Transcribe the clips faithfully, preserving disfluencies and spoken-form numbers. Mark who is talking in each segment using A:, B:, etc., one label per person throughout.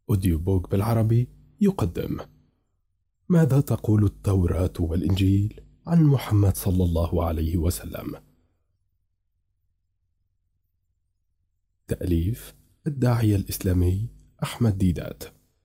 A: أوديو بوك بالعربي يقدم: ماذا تقول التوراة والإنجيل عن محمد صلى الله عليه وسلم؟ تأليف الداعية الإسلامي أحمد ديدات.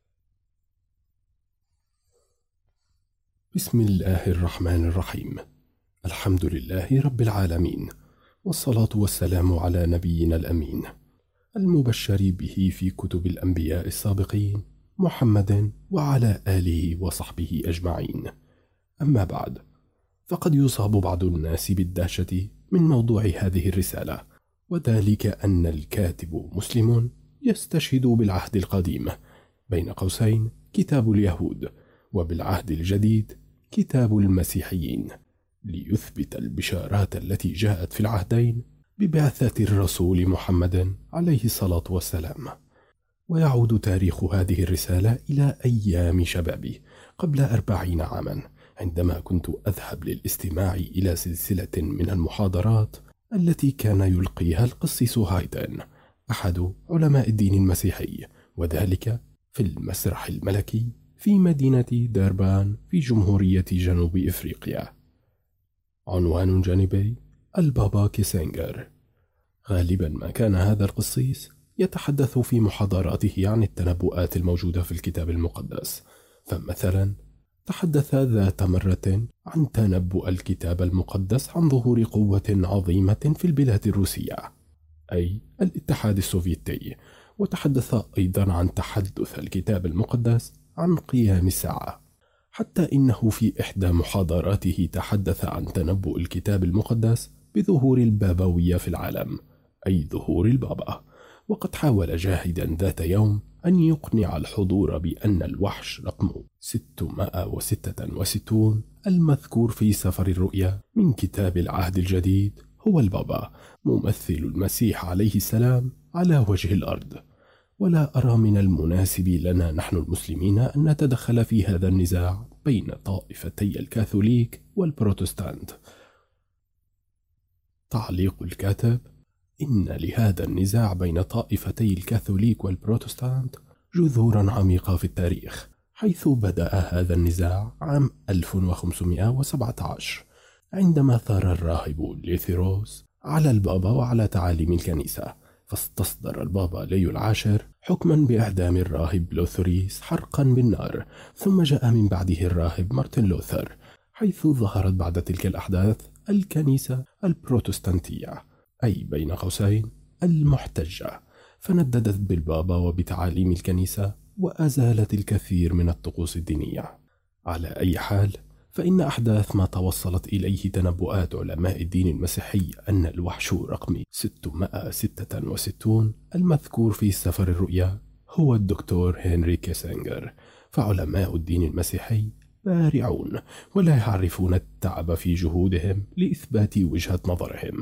A: بسم الله الرحمن الرحيم. الحمد لله رب العالمين، والصلاة والسلام على نبينا الأمين المبشر به في كتب الأنبياء السابقين محمد وعلى آله وصحبه أجمعين. أما بعد، فقد يصاب بعض الناس بالدهشة من موضوع هذه الرسالة، وذلك أن الكاتب مسلم يستشهد بالعهد القديم بين قوسين كتاب اليهود، وبالعهد الجديد كتاب المسيحيين، ليثبت البشارات التي جاءت في العهدين ببعثة الرسول محمد عليه الصلاة والسلام. ويعود تاريخ هذه الرسالة إلى أيام شبابي قبل أربعين عاما، عندما كنت أذهب للاستماع إلى سلسلة من المحاضرات التي كان يلقيها القسيس هايتن، أحد علماء الدين المسيحي، وذلك في المسرح الملكي في مدينة ديربان في جمهورية جنوب إفريقيا. عنوان جانبي: البابا كيسنجر. غالبا ما كان هذا القسيس يتحدث في محاضراته عن التنبؤات الموجودة في الكتاب المقدس، فمثلا تحدث ذات مرة عن تنبؤ الكتاب المقدس عن ظهور قوة عظيمة في البلاد الروسية، أي الاتحاد السوفيتي، وتحدث أيضا عن تحدث الكتاب المقدس عن قيام الساعة، حتى إنه في إحدى محاضراته تحدث عن تنبؤ الكتاب المقدس بظهور البابوية في العالم، أي ظهور البابا. وقد حاول جاهدا ذات يوم أن يقنع الحضور بأن الوحش رقم ستمائة وستة وستين المذكور في سفر الرؤيا من كتاب العهد الجديد هو البابا، ممثل المسيح عليه السلام على وجه الأرض. ولا أرى من المناسب لنا نحن المسلمين أن نتدخل في هذا النزاع بين طائفتي الكاثوليك والبروتستانت. تعليق الكاتب: إن لهذا النزاع بين طائفتي الكاثوليك والبروتستانت جذورا عميقة في التاريخ، حيث بدأ هذا النزاع عام ألف وخمسمائة وسبعة عشر عندما ثار الراهب ليثيروس على البابا وعلى تعاليم الكنيسة، فاستصدر البابا ليو العاشر حكما بإعدام الراهب لوثريس حرقا بالنار. ثم جاء من بعده الراهب مارتن لوثر، حيث ظهرت بعد تلك الأحداث الكنيسة البروتستانتية، أي بين قوسين المحتجة، فنددت بالبابا وبتعاليم الكنيسة وأزالت الكثير من الطقوس الدينية. على أي حال، فإن أحداث ما توصلت إليه تنبؤات علماء الدين المسيحي أن الوحش رقم ستمائة وستة وستين المذكور في سفر الرؤيا هو الدكتور هنري كيسنجر. فعلماء الدين المسيحي بارعون ولا يعرفون التعب في جهودهم لإثبات وجهة نظرهم.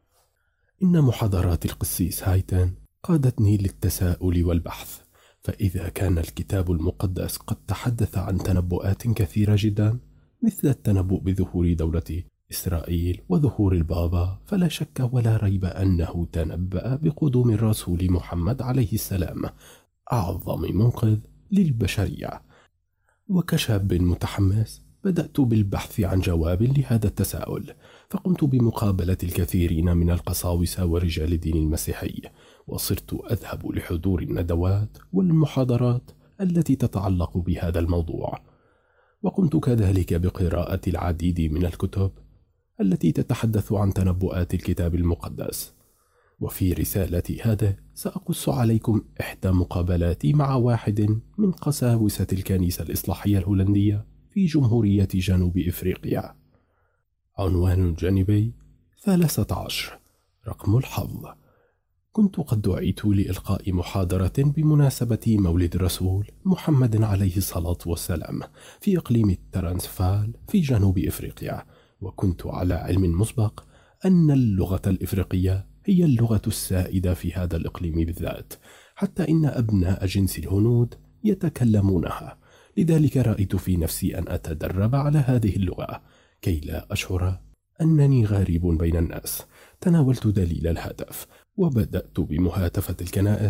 A: إن محاضرات القسيس هايتن قادتني للتساؤل والبحث، فإذا كان الكتاب المقدس قد تحدث عن تنبؤات كثيرة جدا مثل التنبؤ بظهور دولة إسرائيل وظهور البابا، فلا شك ولا ريب أنه تنبأ بقدوم الرسول محمد عليه السلام، أعظم منقذ للبشرية. وكشاب متحمس بدأت بالبحث عن جواب لهذا التساؤل، فقمت بمقابلة الكثيرين من القساوسة ورجال الدين المسيحي، وصرت أذهب لحضور الندوات والمحاضرات التي تتعلق بهذا الموضوع. وقمت كذلك بقراءة العديد من الكتب التي تتحدث عن تنبؤات الكتاب المقدس. وفي رسالتي هذا سأقص عليكم إحدى مقابلاتي مع واحد من قساوسة الكنيسة الإصلاحية الهولندية في جمهورية جنوب إفريقيا. عنوان جانبي: ثلاثة عشر رقم الحظ. كنت قد دعيت لإلقاء محاضرة بمناسبة مولد الرسول محمد عليه الصلاة والسلام في إقليم الترانسفال في جنوب إفريقيا، وكنت على علم مسبق أن اللغة الإفريقية هي اللغة السائدة في هذا الإقليم بالذات، حتى إن أبناء جنس الهنود يتكلمونها. لذلك رأيت في نفسي أن أتدرب على هذه اللغة كي لا أشعر أنني غريب بين الناس. تناولت دليل الهدف، وبدأت بمهاتفة الكنائس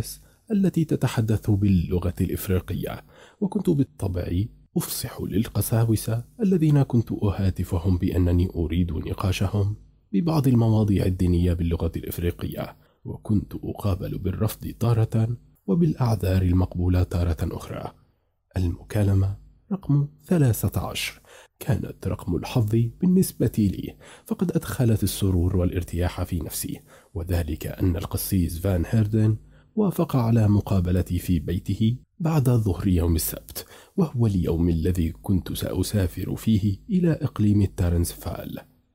A: التي تتحدث باللغة الإفريقية، وكنت بالطبع أفصح للقساوسة الذين كنت أهاتفهم بأنني أريد نقاشهم ببعض المواضيع الدينية باللغة الإفريقية، وكنت أقابل بالرفض تارة وبالأعذار المقبولة تارة أخرى. المكالمة رقم ثلاثة عشر كانت رقم الحظ بالنسبة لي، فقد أدخلت السرور والارتياح في نفسي، وذلك أن القسيس فان هيردن وافق على مقابلتي في بيته بعد ظهر يوم السبت، وهو اليوم الذي كنت سأسافر فيه إلى إقليم الترنسفال.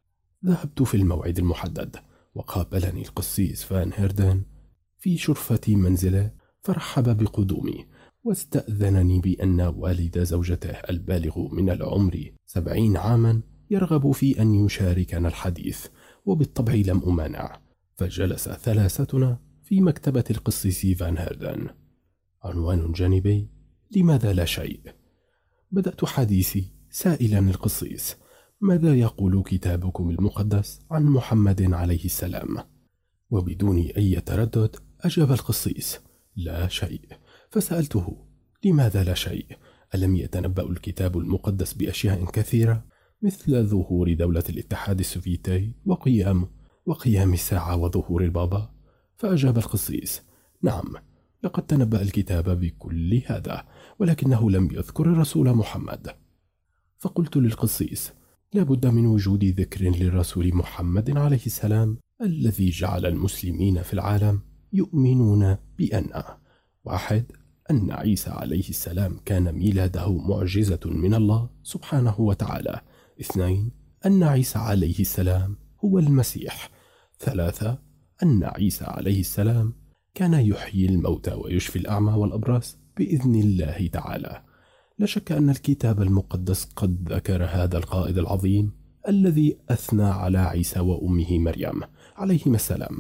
A: ذهبت في الموعد المحدد، وقابلني القسيس فان هيردن في شرفة منزله، فرحب بقدومي واستأذنني بأن والد زوجته البالغ من العمر سبعين عاما يرغب في أن يشاركنا الحديث، وبالطبع لم أمانع، فجلس ثلاثتنا في مكتبة القسيس فان هيردن. عنوان جانبي: لماذا لا شيء؟ بدأت حديثي سائلا القسيس: ماذا يقول كتابكم المقدس عن محمد عليه السلام؟ وبدون أي تردد أجاب القسيس: لا شيء. فسألته: لماذا لا شيء؟ ألم يتنبأ الكتاب المقدس بأشياء كثيرة مثل ظهور دولة الاتحاد السوفيتي وقيام وقيام الساعة وظهور البابا؟ فأجاب القسيس: نعم، لقد تنبأ الكتاب بكل هذا، ولكنه لم يذكر الرسول محمد. فقلت للقسيس: لا بد من وجود ذكر للرسول محمد عليه السلام الذي جعل المسلمين في العالم يؤمنون بأن: واحد، أن عيسى عليه السلام كان ميلاده معجزة من الله سبحانه وتعالى. اثنين، أن عيسى عليه السلام هو المسيح. ثلاثة، أن عيسى عليه السلام كان يحيي الموتى ويشفي الأعمى والأبرص بإذن الله تعالى. لا شك أن الكتاب المقدس قد ذكر هذا القائد العظيم الذي أثنى على عيسى وأمه مريم عليهما السلام.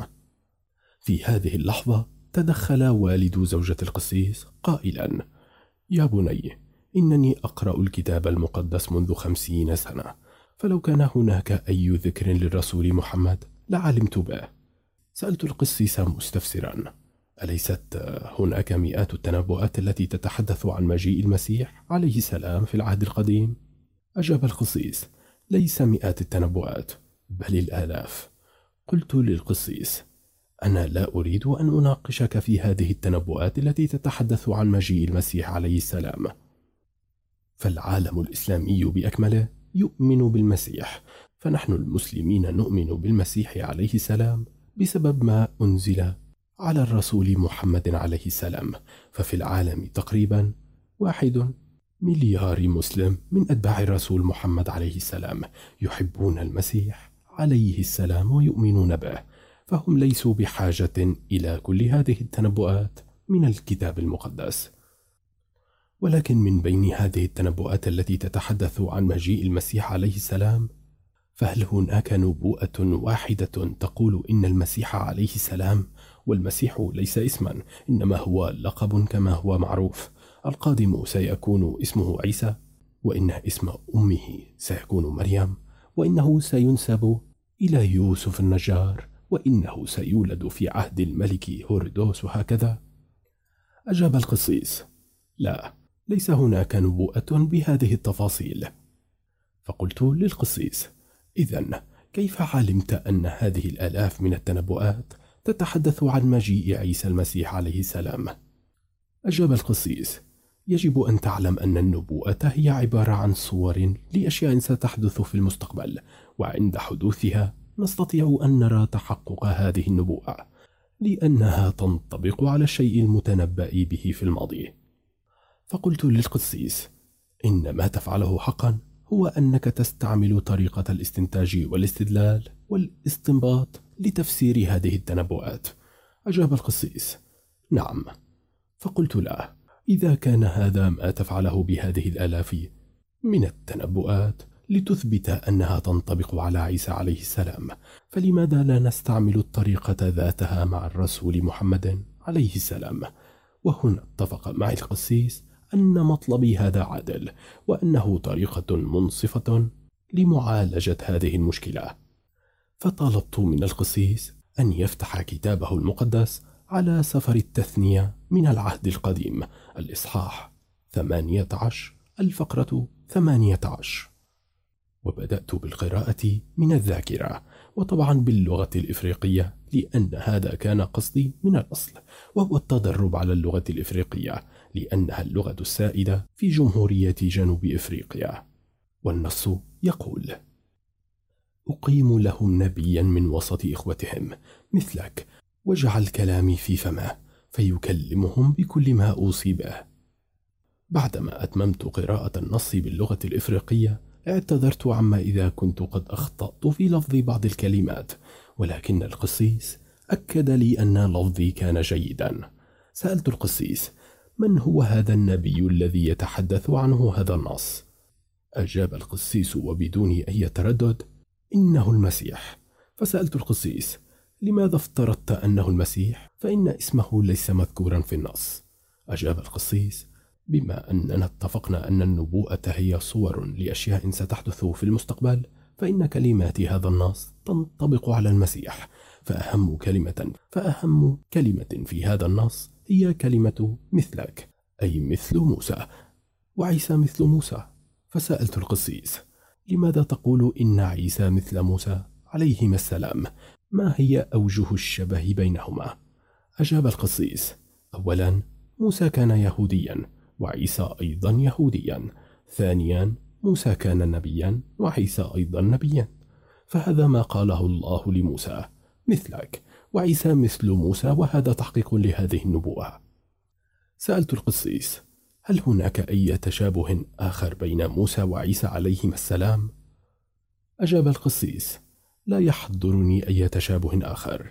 A: في هذه اللحظة تدخل والد زوجة القسيس قائلا: يا بني، إنني أقرأ الكتاب المقدس منذ خمسين سنة، فلو كان هناك أي ذكر للرسول محمد لعلمت به. سألت القسيس مستفسرا: أليست هناك مئات التنبؤات التي تتحدث عن مجيء المسيح عليه السلام في العهد القديم؟ أجاب القسيس: ليس مئات التنبؤات، بل الآلاف. قلت للقسيس: أنا لا أريد أن أناقشك في هذه التنبؤات التي تتحدث عن مجيء المسيح عليه السلام، فالعالم الإسلامي بأكمله يؤمن بالمسيح، فنحن المسلمين نؤمن بالمسيح عليه السلام بسبب ما أنزل على الرسول محمد عليه السلام. ففي العالم تقريبا واحد مليار مسلم من أتباع الرسول محمد عليه السلام يحبون المسيح عليه السلام ويؤمنون به، فهم ليسوا بحاجة إلى كل هذه التنبؤات من الكتاب المقدس. ولكن من بين هذه التنبؤات التي تتحدث عن مجيء المسيح عليه السلام، فهل هناك نبوءة واحدة تقول إن المسيح عليه السلام، والمسيح ليس اسما إنما هو لقب كما هو معروف، القادم سيكون اسمه عيسى، وإن اسم أمه سيكون مريم، وإنه سينسب إلى يوسف النجار، وإنه سيولد في عهد الملك هيرودوس وهكذا؟ أجاب القسيس: لا، ليس هناك نبوءة بهذه التفاصيل. فقلت للقسيس: إذن كيف علمت أن هذه الآلاف من التنبؤات تتحدث عن مجيء عيسى المسيح عليه السلام؟ أجاب القسيس: يجب أن تعلم أن النبوءة هي عبارة عن صور لأشياء ستحدث في المستقبل، وعند حدوثها نستطيع أن نرى تحقق هذه النبوءة، لأنها تنطبق على الشيء المتنبأ به في الماضي. فقلت للقسيس: إن ما تفعله حقا هو أنك تستعمل طريقة الاستنتاج والاستدلال والاستنباط لتفسير هذه التنبؤات. أجاب القسيس: نعم. فقلت له: إذا كان هذا ما تفعله بهذه الآلاف من التنبؤات لتثبت أنها تنطبق على عيسى عليه السلام، فلماذا لا نستعمل الطريقة ذاتها مع الرسول محمد عليه السلام؟ وهنا اتفق معي القسيس أن مطلبي هذا عادل، وأنه طريقة منصفة لمعالجة هذه المشكلة. فطلبت من القسيس أن يفتح كتابه المقدس على سفر التثنية من العهد القديم، الإصحاح ثمانية عشر، الفقرة ثمانية عشر. وبدأت بالقراءة من الذاكرة، وطبعا باللغة الإفريقية، لأن هذا كان قصدي من الأصل، وهو التدرب على اللغة الإفريقية، لأنها اللغة السائدة في جمهورية جنوب إفريقيا. والنص يقول: أقيم لهم نبيا من وسط إخوتهم مثلك، واجعل كلامي في فمه، فيكلمهم بكل ما أوصي به. بعدما أتممت قراءة النص باللغة الإفريقية، اعتذرت عما إذا كنت قد أخطأت في لفظ بعض الكلمات، ولكن القسيس أكد لي أن لفظي كان جيدا. سألت القسيس: من هو هذا النبي الذي يتحدث عنه هذا النص؟ أجاب القسيس وبدون أي تردد: إنه المسيح. فسألت القسيس: لماذا افترضت أنه المسيح، فإن اسمه ليس مذكورا في النص؟ أجاب القسيس: بما أننا اتفقنا أن النبوءة هي صور لأشياء ستحدث في المستقبل، فإن كلمات هذا النص تنطبق على المسيح، فأهم كلمة فأهم كلمة في هذا النص هي كلمة مثلك، أي مثل موسى، وعيسى مثل موسى. فسألت القسيس: لماذا تقول إن عيسى مثل موسى عليهما السلام؟ ما هي أوجه الشبه بينهما؟ أجاب القسيس: أولا، موسى كان يهوديا، وعيسى أيضا يهوديا. ثانيا، موسى كان نبيا، وعيسى أيضا نبيا. فهذا ما قاله الله لموسى مثلك، وعيسى مثل موسى، وهذا تحقيق لهذه النبوة. سألت القسيس: هل هناك أي تشابه آخر بين موسى وعيسى عليهما السلام؟ أجاب القسيس: لا يحضرني أي تشابه آخر.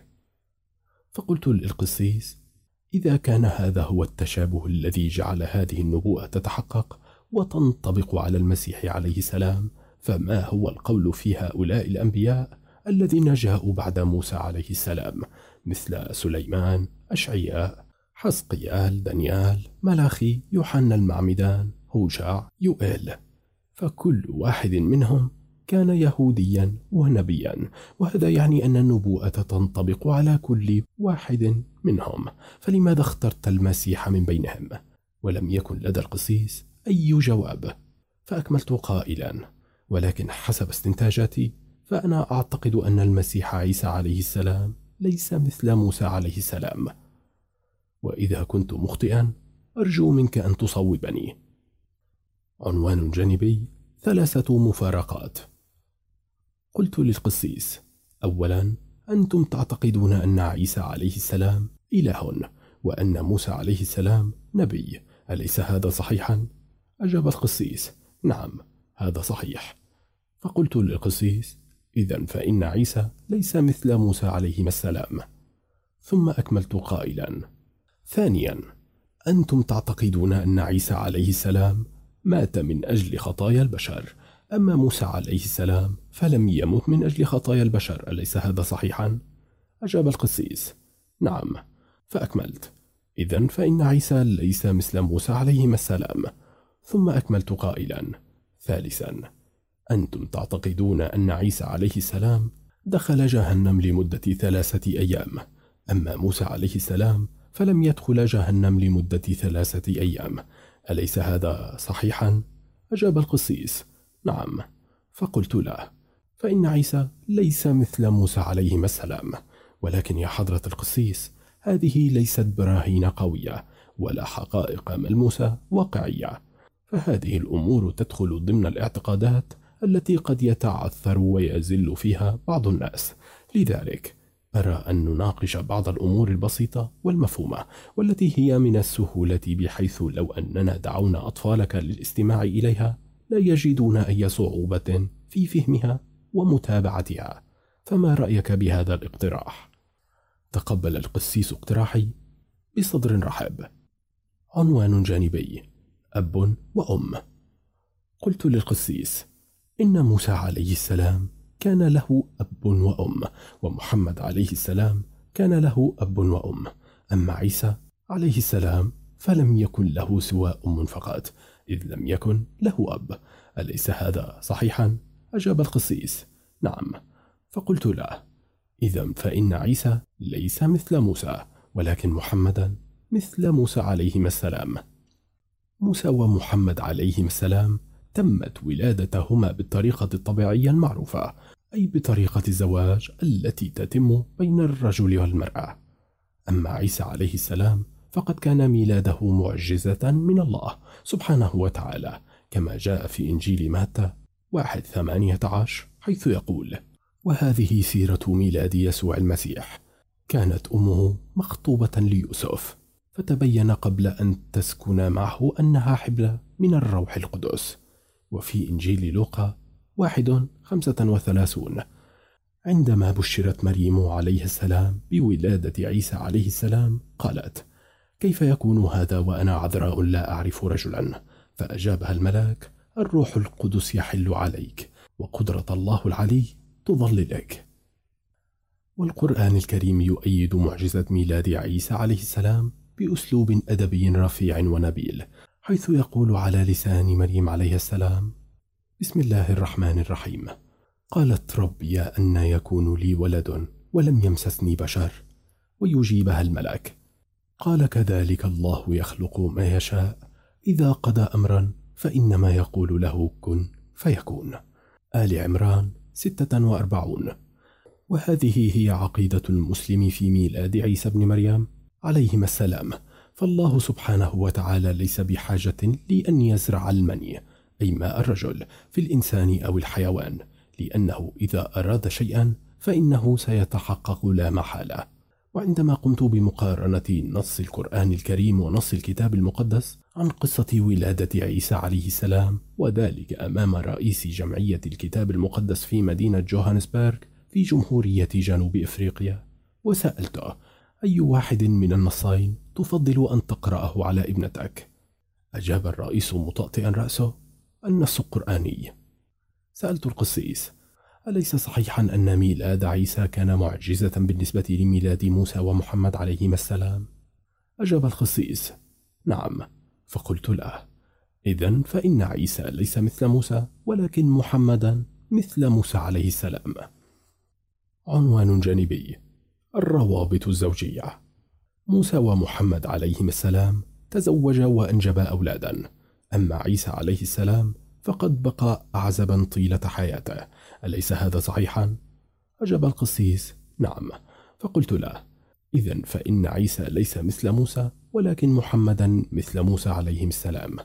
A: فقلت للقسيس: إذا كان هذا هو التشابه الذي جعل هذه النبوءة تتحقق وتنطبق على المسيح عليه السلام، فما هو القول في هؤلاء الأنبياء الذين جاءوا بعد موسى عليه السلام، مثل سليمان، أشعياء، حزقيال، دانيال، ملاخي، يوحنا المعمدان، هوشع، يوئيل؟ فكل واحد منهم كان يهوديا ونبيا، وهذا يعني أن النبوءة تنطبق على كل واحد منهم. فلماذا اخترت المسيح من بينهم؟ ولم يكن لدى القسيس أي جواب. فأكملت قائلا: ولكن حسب استنتاجاتي، فأنا أعتقد أن المسيح عيسى عليه السلام ليس مثل موسى عليه السلام، وإذا كنت مخطئا أرجو منك أن تصوبني. عنوان جانبي: ثلاثة مفارقات. قلت للقسيس: أولا، أنتم تعتقدون أن عيسى عليه السلام إله، وأن موسى عليه السلام نبي، أليس هذا صحيحا؟ أجاب القسيس: نعم، هذا صحيح. فقلت للقسيس: إذن فإن عيسى ليس مثل موسى عليهما السلام. ثم أكملت قائلا: ثانيا، أنتم تعتقدون أن عيسى عليه السلام مات من أجل خطايا البشر، أما موسى عليه السلام فلم يمت من أجل خطايا البشر، أليس هذا صحيحا؟ أجاب القسيس: نعم. فأكملت: إذن فإن عيسى ليس مثل موسى عليهما السلام. ثم أكملت قائلا: ثالثا، أنتم تعتقدون أن عيسى عليه السلام دخل جهنم لمدة ثلاثة أيام، أما موسى عليه السلام فلم يدخل جهنم لمدة ثلاثة أيام، أليس هذا صحيحا؟ أجاب القسيس: نعم. فقلت له: فإن عيسى ليس مثل موسى عليهما السلام. ولكن يا حضرة القسيس، هذه ليست براهين قوية ولا حقائق ملموسة واقعية، فهذه الأمور تدخل ضمن الاعتقادات التي قد يتعثر ويزل فيها بعض الناس. لذلك أرى أن نناقش بعض الأمور البسيطة والمفهومة، والتي هي من السهولة، بحيث لو أننا دعونا أطفالك للاستماع إليها لا يجدون أي صعوبة في فهمها ومتابعتها. فما رأيك بهذا الاقتراح؟ تقبل القسيس اقتراحي بصدر رحب. عنوان جانبي: أب وأم. قلت للقسيس: إن موسى عليه السلام كان له أب وأم، ومحمد عليه السلام كان له أب وأم، أما عيسى عليه السلام فلم يكن له سوى أم فقط، إذ لم يكن له أب، أليس هذا صحيحا؟ أجاب القسيس: نعم. فقلت له: إذن فإن عيسى ليس مثل موسى، ولكن محمدا مثل موسى عليهما السلام. موسى ومحمد عليهما السلام تمت ولادتهما بالطريقة الطبيعية المعروفة، أي بطريقة الزواج التي تتم بين الرجل والمرأة. أما عيسى عليه السلام فقد كان ميلاده معجزة من الله سبحانه وتعالى، كما جاء في إنجيل متى واحد ثمانية عشر، حيث يقول: وهذه سيرة ميلاد يسوع المسيح، كانت أمه مخطوبة ليوسف، فتبين قبل أن تسكن معه أنها حبلى من الروح القدس. وفي إنجيل لوقا واحد خمسة وثلاثون، عندما بشرت مريم عليه السلام بولادة عيسى عليه السلام قالت: كيف يكون هذا وأنا عذراء لا أعرف رجلا؟ فأجابها الملاك: الروح القدس يحل عليك، وقدرة الله العلي تظللك. والقرآن الكريم يؤيد معجزة ميلاد عيسى عليه السلام بأسلوب أدبي رفيع ونبيل، حيث يقول على لسان مريم عليه السلام: بسم الله الرحمن الرحيم، قالت: رب يا أن يكون لي ولد ولم يمسسني بشر. ويجيبها الملك: قال: كذلك الله يخلق ما يشاء، إذا قضى أمرا فإنما يقول له كن فيكون. آل عمران ستة وأربعون. وهذه هي عقيدة المسلم في ميلاد عيسى بن مريم عليهما السلام. فالله سبحانه وتعالى ليس بحاجة لأن يزرع المني، أي ماء الرجل، في الإنسان أو الحيوان، لأنه إذا أراد شيئا فإنه سيتحقق لا محالة. وعندما قمت بمقارنة نص القرآن الكريم ونص الكتاب المقدس عن قصة ولادة عيسى عليه السلام، وذلك أمام رئيس جمعية الكتاب المقدس في مدينة جوهانسبرغ في جمهورية جنوب إفريقيا، وسألته: أي واحد من النصين تفضل أن تقرأه على ابنتك؟ أجاب الرئيس مطأطئا رأسه: النص القرآني. سألت القسيس: أليس صحيحا أن ميلاد عيسى كان معجزة بالنسبة لميلاد موسى ومحمد عليهما السلام؟ أجاب القسيس: نعم. فقلت له: إذن فإن عيسى ليس مثل موسى، ولكن محمدا مثل موسى عليه السلام. عنوان جانبي: الروابط الزوجية. موسى ومحمد عليهما السلام تزوجا وأنجبا أولادا، أما عيسى عليه السلام فقد بقى أعزبا طيلة حياته، أليس هذا صحيحا؟ أجاب القسيس: نعم. فقلت له: إذن فإن عيسى ليس مثل موسى، ولكن محمدا مثل موسى عليهم السلام.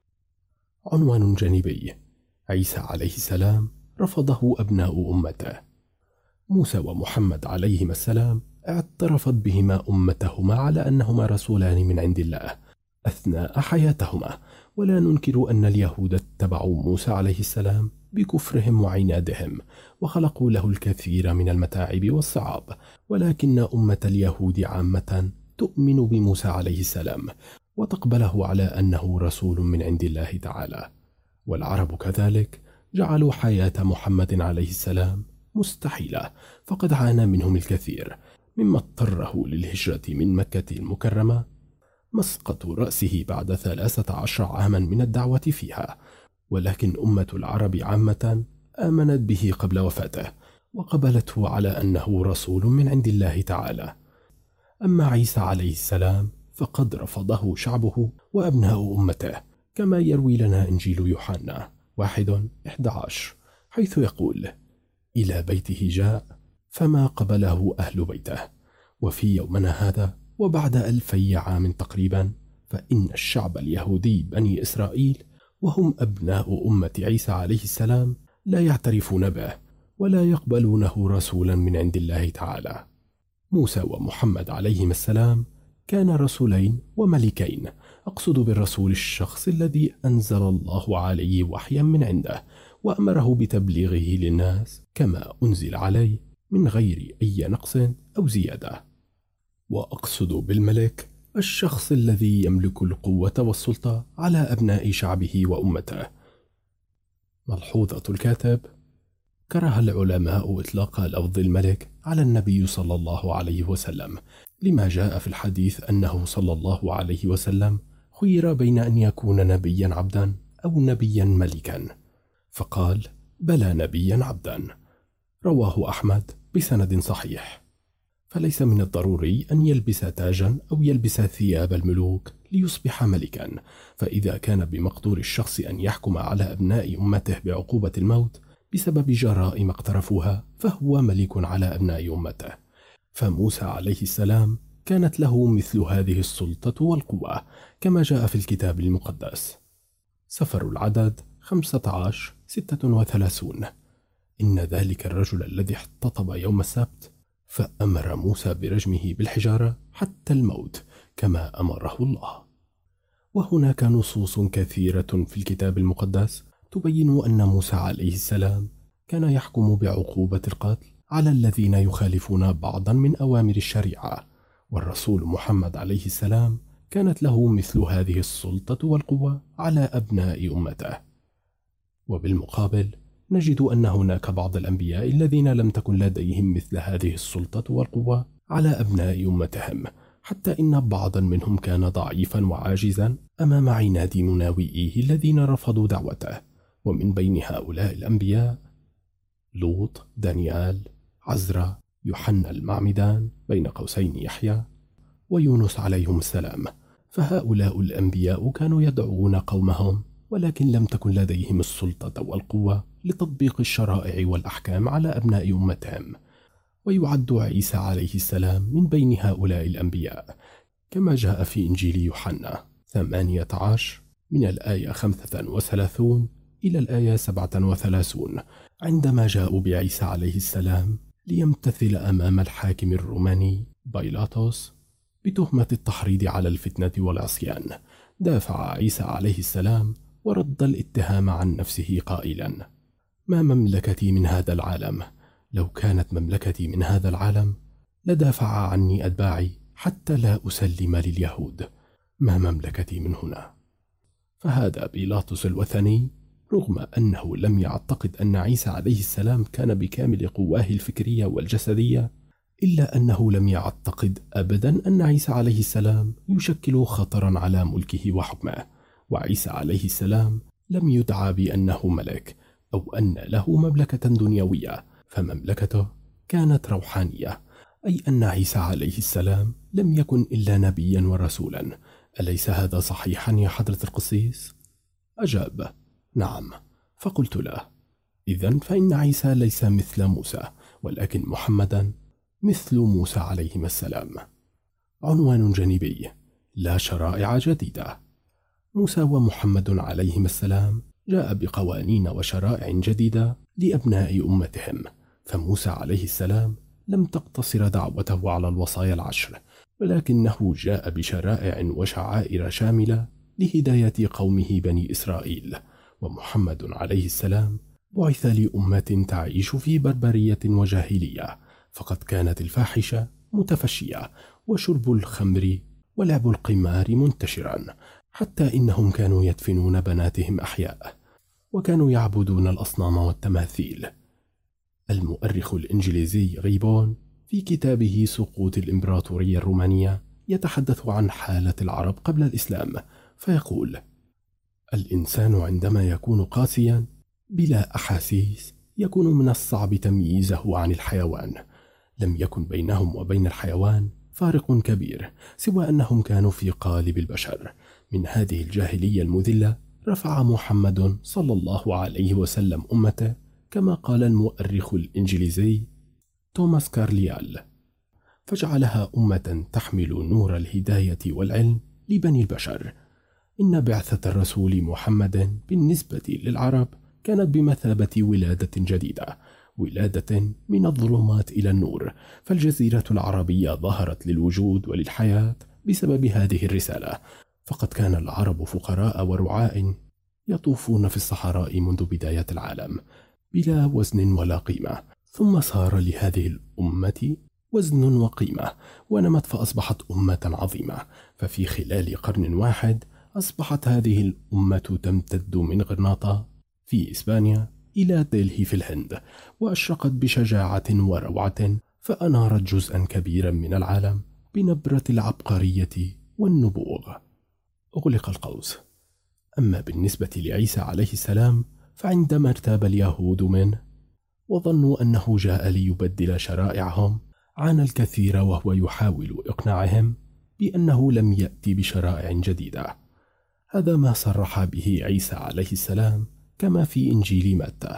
A: عنوان جانبي: عيسى عليه السلام رفضه أبناء أمته. موسى ومحمد عليهما السلام اعترفت بهما أمتهما على أنهما رسولان من عند الله أثناء حياتهما، ولا ننكر أن اليهود اتبعوا موسى عليه السلام بكفرهم وعنادهم، وخلقوا له الكثير من المتاعب والصعاب، ولكن أمة اليهود عامة تؤمن بموسى عليه السلام وتقبله على أنه رسول من عند الله تعالى. والعرب كذلك جعلوا حياة محمد عليه السلام مستحيلة، فقد عانى منهم الكثير، مما اضطره للهجرة من مكة المكرمة، مسقط رأسه بعد ثلاثة عشر عاما من الدعوة فيها. ولكن أمة العرب عامة آمنت به قبل وفاته، وقبلته على أنه رسول من عند الله تعالى. أما عيسى عليه السلام فقد رفضه شعبه وأبناء أمته، كما يروي لنا إنجيل يوحنا واحد إحدى عشر، حيث يقول: إلى بيته جاء فما قبله أهل بيته. وفي يومنا هذا وبعد ألفي عام تقريبا، فإن الشعب اليهودي بني إسرائيل، وهم أبناء أمة عيسى عليه السلام، لا يعترفون به ولا يقبلونه رسولا من عند الله تعالى. موسى ومحمد عليهما السلام كان رسولين وملكين، أقصد بالرسول الشخص الذي أنزل الله عليه وحيا من عنده وأمره بتبليغه للناس كما أنزل عليه من غير أي نقص أو زيادة. وأقصد بالملك الشخص الذي يملك القوة والسلطة على أبناء شعبه وأمته. ملحوظة الكاتب: كره العلماء إطلاق لفظ الملك على النبي صلى الله عليه وسلم، لما جاء في الحديث أنه صلى الله عليه وسلم خير بين أن يكون نبيا عبدا أو نبيا ملكا، فقال: بلى نبيا عبدا. رواه أحمد بسند صحيح. فليس من الضروري أن يلبس تاجا أو يلبس ثياب الملوك ليصبح ملكا، فإذا كان بمقدور الشخص أن يحكم على أبناء أمته بعقوبة الموت بسبب جرائم اقترفوها فهو ملك على أبناء أمته. فموسى عليه السلام كانت له مثل هذه السلطة والقوة كما جاء في الكتاب المقدس. سفر العدد خمسة عشر ستة وثلاثون. إن ذلك الرجل الذي احتطب يوم السبت فأمر موسى برجمه بالحجارة حتى الموت كما أمره الله. وهناك نصوص كثيرة في الكتاب المقدس تبين أن موسى عليه السلام كان يحكم بعقوبة القتل على الذين يخالفون بعضا من أوامر الشريعة، والرسول محمد عليه السلام كانت له مثل هذه السلطة والقوة على أبناء أمته. وبالمقابل نجد أن هناك بعض الأنبياء الذين لم تكن لديهم مثل هذه السلطة والقوة على أبناء أمتهم، حتى إن بعضا منهم كان ضعيفا وعاجزا أمام عناد مناوئيه الذين رفضوا دعوته. ومن بين هؤلاء الأنبياء لوط، دانيال، عزرا، يوحنا المعمدان بين قوسين يحيى، ويونس عليهم السلام. فهؤلاء الأنبياء كانوا يدعون قومهم ولكن لم تكن لديهم السلطة والقوة لتطبيق الشرائع والأحكام على أبناء أمتهم. ويعد عيسى عليه السلام من بين هؤلاء الأنبياء كما جاء في إنجيل يوحنا ثمانية عشر من الآية خمسة وثلاثون إلى الآية سبعة وثلاثون، عندما جاءوا بعيسى عليه السلام ليمتثل أمام الحاكم الروماني بيلاطس بتهمة التحريض على الفتنة والعصيان. دافع عيسى عليه السلام ورد الاتهام عن نفسه قائلا: ما مملكتي من هذا العالم، لو كانت مملكتي من هذا العالم لدافع عني أتباعي حتى لا أسلم لليهود، ما مملكتي من هنا. فهذا بيلاطس الوثني رغم أنه لم يعتقد أن عيسى عليه السلام كان بكامل قواه الفكرية والجسدية، إلا أنه لم يعتقد أبدا أن عيسى عليه السلام يشكل خطرا على ملكه وحكمه. وعيسى عليه السلام لم يدعى بأنه ملك أو أن له مملكة دنيوية، فمملكته كانت روحانية، أي أن عيسى عليه السلام لم يكن إلا نبيا ورسولا. أليس هذا صحيحا يا حضرة القسيس؟ أجاب: نعم. فقلت له: إذن فإن عيسى ليس مثل موسى، ولكن محمدا مثل موسى عليهما السلام. عنوان جانبي: لا شرائع جديدة. موسى ومحمد عليهما السلام جاء بقوانين وشرائع جديدة لأبناء أمتهم. فموسى عليه السلام لم تقتصر دعوته على الوصايا العشر، ولكنه جاء بشرائع وشعائر شاملة لهداية قومه بني إسرائيل. ومحمد عليه السلام بعث لأمة تعيش في بربرية وجاهلية، فقد كانت الفاحشة متفشية وشرب الخمر ولعب القمار منتشرا، حتى إنهم كانوا يدفنون بناتهم أحياء، وكانوا يعبدون الأصنام والتماثيل. المؤرخ الإنجليزي غيبون في كتابه سقوط الإمبراطورية الرومانية يتحدث عن حالة العرب قبل الإسلام، فيقول: الإنسان عندما يكون قاسيا بلا أحاسيس يكون من الصعب تمييزه عن الحيوان. لم يكن بينهم وبين الحيوان فارق كبير، سوى أنهم كانوا في قالب البشر. من هذه الجاهلية المذلة رفع محمد صلى الله عليه وسلم أمته، كما قال المؤرخ الإنجليزي توماس كارليال، فجعلها أمة تحمل نور الهداية والعلم لبني البشر. إن بعثة الرسول محمد بالنسبة للعرب كانت بمثابة ولادة جديدة، ولادة من الظلمات إلى النور. فالجزيرة العربية ظهرت للوجود وللحياة بسبب هذه الرسالة، فقد كان العرب فقراء ورعاء يطوفون في الصحراء منذ بداية العالم بلا وزن ولا قيمة، ثم صار لهذه الأمة وزن وقيمة ونمت فأصبحت أمة عظيمة. ففي خلال قرن واحد أصبحت هذه الأمة تمتد من غرناطة في إسبانيا إلى دلهي في الهند، وأشرقت بشجاعة وروعة، فأنارت جزءا كبيرا من العالم بنبرة العبقرية والنبوغ. أغلق القوس. أما بالنسبة لعيسى عليه السلام فعندما ارتاب اليهود منه وظنوا أنه جاء ليبدل شرائعهم، عانى الكثير وهو يحاول إقناعهم بأنه لم يأتي بشرائع جديدة. هذا ما صرح به عيسى عليه السلام كما في إنجيل متى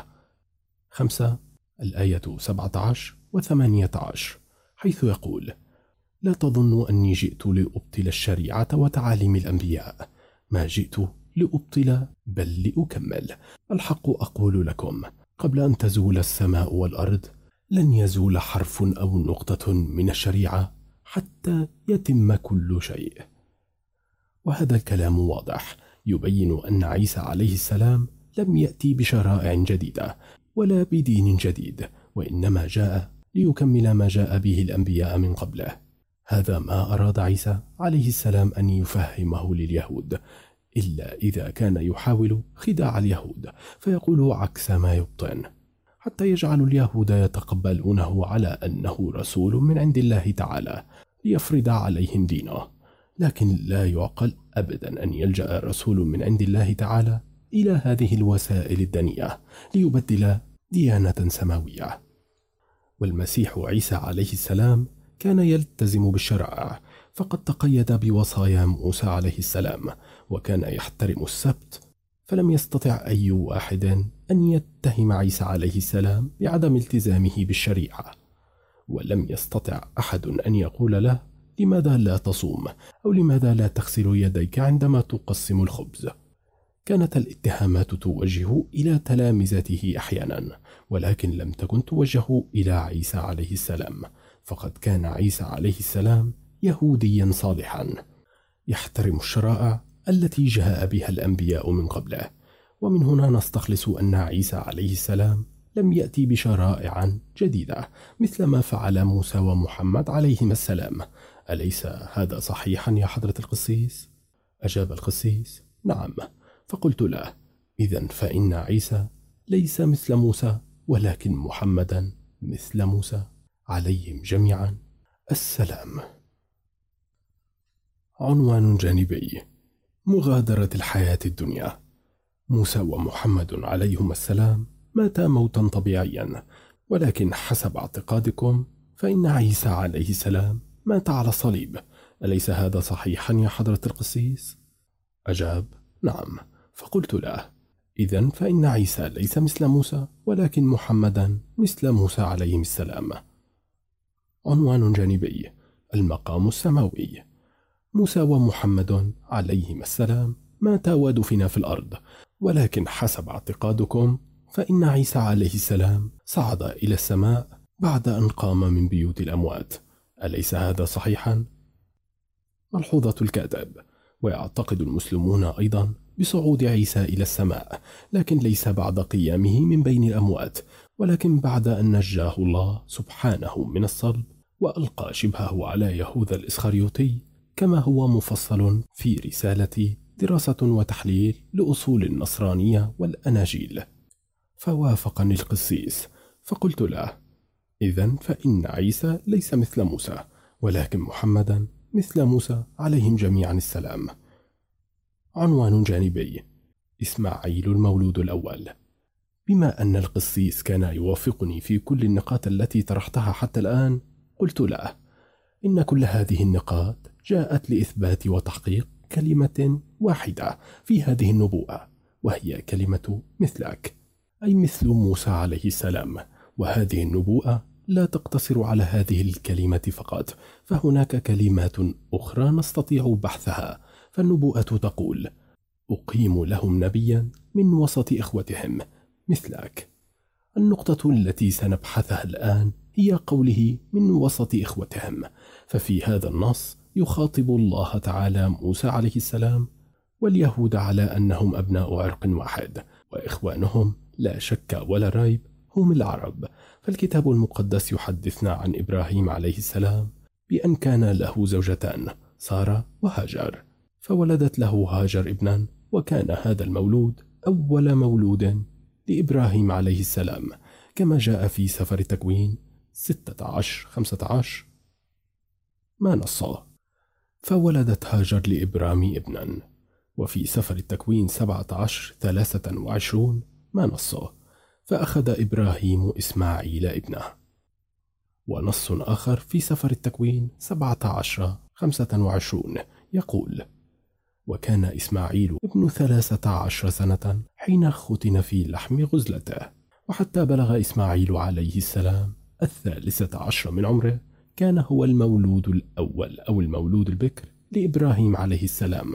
A: خمسة الآية سبعة عشر وثمانية عشر، حيث يقول: لا تظنوا أني جئت لأبطل الشريعة وتعاليم الأنبياء، ما جئت لأبطل بل لأكمل. الحق أقول لكم، قبل أن تزول السماء والأرض لن يزول حرف أو نقطة من الشريعة حتى يتم كل شيء. وهذا الكلام واضح، يبين أن عيسى عليه السلام لم يأتي بشرائع جديدة ولا بدين جديد، وإنما جاء ليكمل ما جاء به الأنبياء من قبله. هذا ما أراد عيسى عليه السلام أن يفهمه لليهود، إلا إذا كان يحاول خداع اليهود فيقول عكس ما يبطن، حتى يجعل اليهود يتقبلونه على أنه رسول من عند الله تعالى ليفرض عليهم دينه. لكن لا يعقل أبدا أن يلجأ رسول من عند الله تعالى إلى هذه الوسائل الدنيئة ليبدل ديانة سماوية. والمسيح عيسى عليه السلام كان يلتزم بالشرائع، فقد تقيد بوصايا موسى عليه السلام، وكان يحترم السبت، فلم يستطع أي واحد أن يتهم عيسى عليه السلام بعدم التزامه بالشريعة. ولم يستطع أحد أن يقول له: لماذا لا تصوم؟ أو لماذا لا تغسل يديك عندما تقسم الخبز؟ كانت الاتهامات توجه إلى تلامذته أحيانا، ولكن لم تكن توجه إلى عيسى عليه السلام، فقد كان عيسى عليه السلام يهوديا صالحا يحترم الشرائع التي جاء بها الأنبياء من قبله. ومن هنا نستخلص أن عيسى عليه السلام لم يأتي بشرائع جديدة مثل ما فعل موسى ومحمد عليهما السلام. أليس هذا صحيحا يا حضرة القسيس؟ أجاب القسيس: نعم. فقلت له: إذن فإن عيسى ليس مثل موسى، ولكن محمدا مثل موسى عليهم جميعا السلام. عنوان جانبي: مغادرة الحياة الدنيا. موسى ومحمد عليهما السلام ماتا موتا طبيعيا، ولكن حسب اعتقادكم فإن عيسى عليه السلام مات على الصليب. أليس هذا صحيحا يا حضرة القسيس؟ أجاب: نعم. فقلت له: إذن فإن عيسى ليس مثل موسى، ولكن محمدا مثل موسى عليه السلام. عنوان جانبي: المقام السماوي. موسى ومحمد عليهما السلام ماتا ودفنا في الأرض، ولكن حسب اعتقادكم فإن عيسى عليه السلام صعد إلى السماء بعد أن قام من بيوت الأموات. أليس هذا صحيحا؟ ملحوظة الكاتب: ويعتقد المسلمون أيضا بصعود عيسى إلى السماء، لكن ليس بعد قيامه من بين الأموات، ولكن بعد أن نجاه الله سبحانه من الصلب وألقى شبهه على يهوذا الإسخريوطي، كما هو مفصل في رسالة دراسة وتحليل لأصول النصرانية والأناجيل. فوافقني القسيس، فقلت له: إذن فإن عيسى ليس مثل موسى، ولكن محمدا مثل موسى عليهم جميعا السلام. عنوان جانبي: إسماعيل المولود الأول. بما أن القسيس كان يوافقني في كل النقاط التي طرحتها حتى الآن، قلت له: إن كل هذه النقاط جاءت لإثبات وتحقيق كلمة واحدة في هذه النبوءة، وهي كلمة مثلك، أي مثل موسى عليه السلام. وهذه النبوءة لا تقتصر على هذه الكلمة فقط، فهناك كلمات أخرى نستطيع بحثها. فالنبوءة تقول: أقيم لهم نبيا من وسط إخوتهم مثلك. النقطة التي سنبحثها الآن هي قوله من وسط إخوتهم، ففي هذا النص يخاطب الله تعالى موسى عليه السلام واليهود على أنهم أبناء عرق واحد، وإخوانهم لا شك ولا ريب هم العرب. فالكتاب المقدس يحدثنا عن إبراهيم عليه السلام بأن كان له زوجتان، سارة وهاجر، فولدت له هاجر ابنا، وكان هذا المولود أول مولود لإبراهيم عليه السلام، كما جاء في سفر التكوين ستة عشر خمسة عشر ما نصه: فولدت هاجر لإبرام ابنا. وفي سفر التكوين سبعة عشر ثلاثة وعشرون ما نصه: فأخذ إبراهيم إسماعيل ابنه. ونص آخر في سفر التكوين سبعة عشر خمسة وعشرون يقول: وكان إسماعيل ابن ثلاثة عشر سنة حين ختن في لحم غزلته، وحتى بلغ إسماعيل عليه السلام الثالثة عشر من عمره كان هو المولود الأول أو المولود البكر لإبراهيم عليه السلام.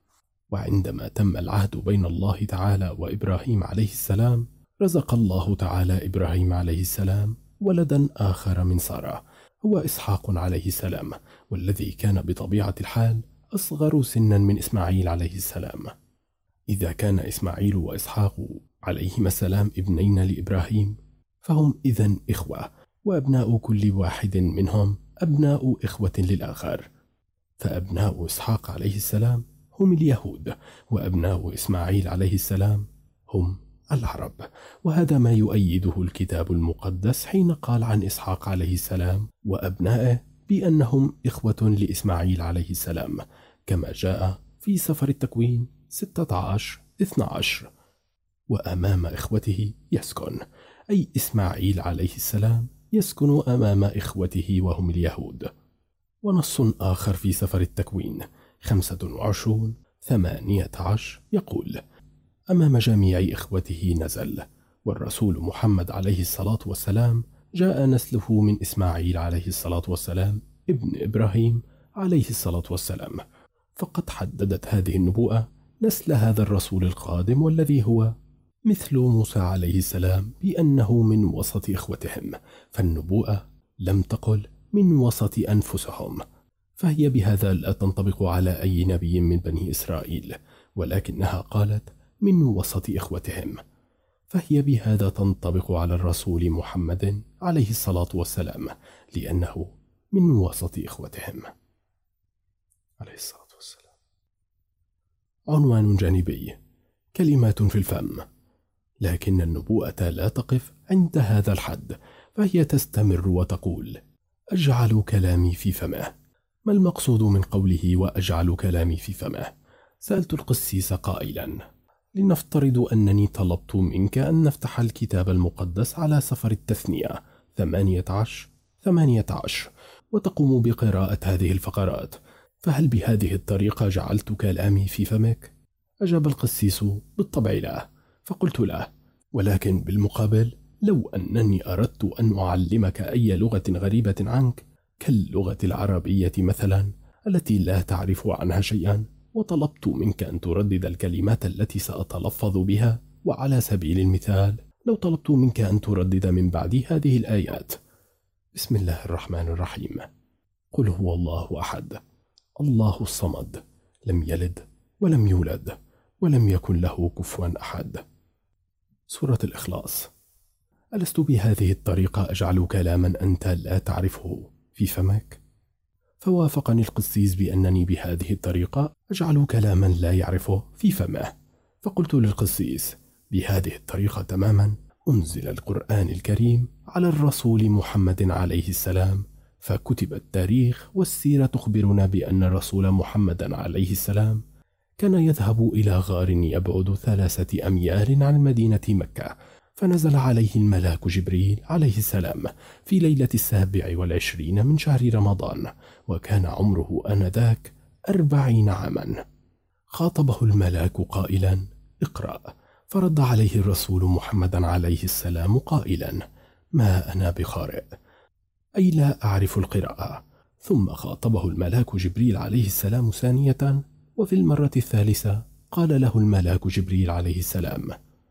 A: وعندما تم العهد بين الله تعالى وإبراهيم عليه السلام، رزق الله تعالى إبراهيم عليه السلام ولدا آخر من سارة، هو إسحاق عليه السلام، والذي كان بطبيعة الحال أصغر سنا من إسماعيل عليه السلام. إذا كان إسماعيل وإسحاق عليهما السلام ابنين لإبراهيم، فهم إذن إخوة، وأبناء كل واحد منهم أبناء إخوة للآخر. فأبناء إسحاق عليه السلام هم اليهود، وأبناء إسماعيل عليه السلام هم العرب. وهذا ما يؤيده الكتاب المقدس حين قال عن إسحاق عليه السلام وأبنائه بأنهم إخوة لإسماعيل عليه السلام، كما جاء في سفر التكوين ستة عشر اثنى عشر: وأمام إخوته يسكن، أي إسماعيل عليه السلام يسكن أمام إخوته وهم اليهود. ونص آخر في سفر التكوين خمسة وعشرون ثمانية عشر يقول: أمام جميع إخوته نزل. والرسول محمد عليه الصلاة والسلام جاء نسله من إسماعيل عليه الصلاة والسلام ابن إبراهيم عليه الصلاة والسلام. فقد حددت هذه النبوءة نسل هذا الرسول القادم، والذي هو مثل موسى عليه السلام، بأنه من وسط إخوتهم، فالنبوءة لم تقل من وسط أنفسهم، فهي بهذا لا تنطبق على أي نبي من بني إسرائيل، ولكنها قالت من وسط إخوتهم، فهي بهذا تنطبق على الرسول محمد عليه الصلاة والسلام، لأنه من وسط إخوتهم عليه الصلاة والسلام. عنوان جانبي: كلمات في الفم. لكن النبوءة لا تقف عند هذا الحد، فهي تستمر وتقول: أجعل كلامي في فمه. ما المقصود من قوله وأجعل كلامي في فمه؟ سألت القسيس قائلا: لنفترض أنني طلبت منك أن نفتح الكتاب المقدس على سفر التثنية ثمانية عشر ثمانية عشر وتقوم بقراءة هذه الفقرات، فهل بهذه الطريقة جعلت كلامي في فمك؟ أجاب القسيس: بالطبع لا. فقلت له: ولكن بالمقابل، لو أنني أردت أن أعلمك أي لغة غريبة عنك كاللغة العربية مثلا التي لا تعرف عنها شيئا، وطلبت منك أن تردد الكلمات التي سأتلفظ بها، وعلى سبيل المثال لو طلبت منك أن تردد من بعد هذه الآيات: بسم الله الرحمن الرحيم، قل هو الله أحد الله الصمد لم يلد ولم يولد ولم يكن له كفوا أحد، سورة الإخلاص، ألست بهذه الطريقة أجعل كلاما أنت لا تعرفه في فمك؟ فوافقني القسيس بأنني بهذه الطريقة أجعل كلاما لا يعرفه في فمه. فقلت للقسيس: بهذه الطريقة تماما أنزل القرآن الكريم على الرسول محمد عليه السلام، فكتب التاريخ والسيرة تخبرنا بأن الرسول محمد عليه السلام كان يذهب إلى غار يبعد ثلاثة أميال عن مدينة مكة، فنزل عليه الملاك جبريل عليه السلام في ليلة السابع والعشرين من شهر رمضان، وكان عمره آنذاك أربعين عاما. خاطبه الملاك قائلا: اقرأ. فرد عليه الرسول محمد عليه السلام قائلا: ما أنا بقارئ، أي لا أعرف القراءة. ثم خاطبه الملاك جبريل عليه السلام ثانية، وفي المرة الثالثة قال له الملاك جبريل عليه السلام: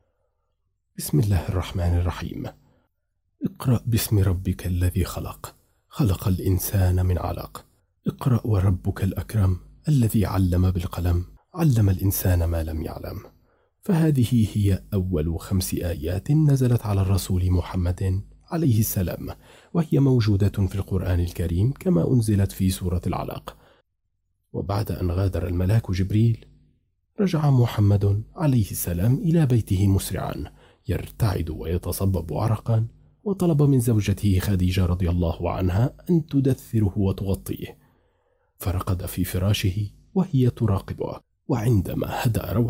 A: بسم الله الرحمن الرحيم، اقرأ باسم ربك الذي خلق خلق الإنسان من علق، اقرأ وربك الأكرم الذي علم بالقلم علم الإنسان ما لم يعلم. فهذه هي أول خمس آيات نزلت على الرسول محمد عليه السلام، وهي موجودة في القرآن الكريم كما أنزلت في سورة العلق. وبعد أن غادر الملاك جبريل، رجع محمد عليه السلام إلى بيته مسرعا يرتعد ويتصبب عرقا، وطلب من زوجته خديجة رضي الله عنها أن تدثره وتغطيه، فرقد في فراشه وهي تراقبه. وعندما هدأ روعه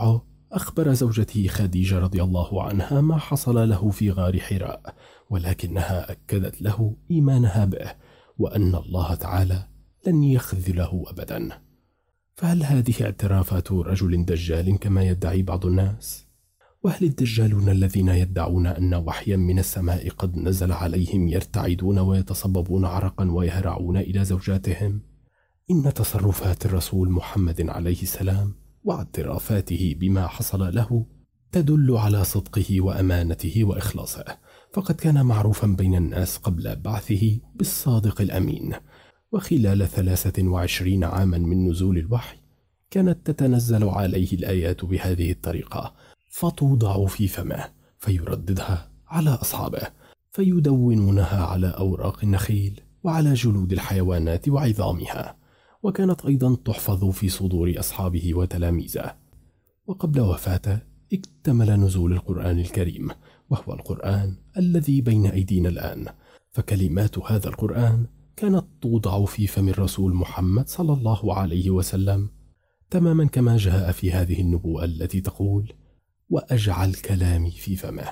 A: أخبر زوجته خديجة رضي الله عنها ما حصل له في غار حراء، ولكنها أكدت له إيمانها به وأن الله تعالى لن يخذله أبدا. فهل هذه اعترافات رجل دجال كما يدعي بعض الناس؟ وهل الدجالون الذين يدعون أن وحيا من السماء قد نزل عليهم يرتعدون ويتصببون عرقا ويهرعون إلى زوجاتهم؟ إن تصرفات الرسول محمد عليه السلام واعترافاته بما حصل له تدل على صدقه وأمانته وإخلاصه، فقد كان معروفا بين الناس قبل بعثه بالصادق الأمين. وخلال ثلاثة وعشرين عاما من نزول الوحي كانت تتنزل عليه الآيات بهذه الطريقة، فتوضع في فمه فيرددها على أصحابه فيدونونها على أوراق النخيل وعلى جلود الحيوانات وعظامها، وكانت أيضا تحفظ في صدور أصحابه وتلاميذه. وقبل وفاته اكتمل نزول القرآن الكريم، وهو القرآن الذي بين أيدينا الآن، فكلمات هذا القرآن كانت توضع في فم الرسول محمد صلى الله عليه وسلم تماما كما جاء في هذه النبوءة التي تقول: وأجعل كلامي في فمه.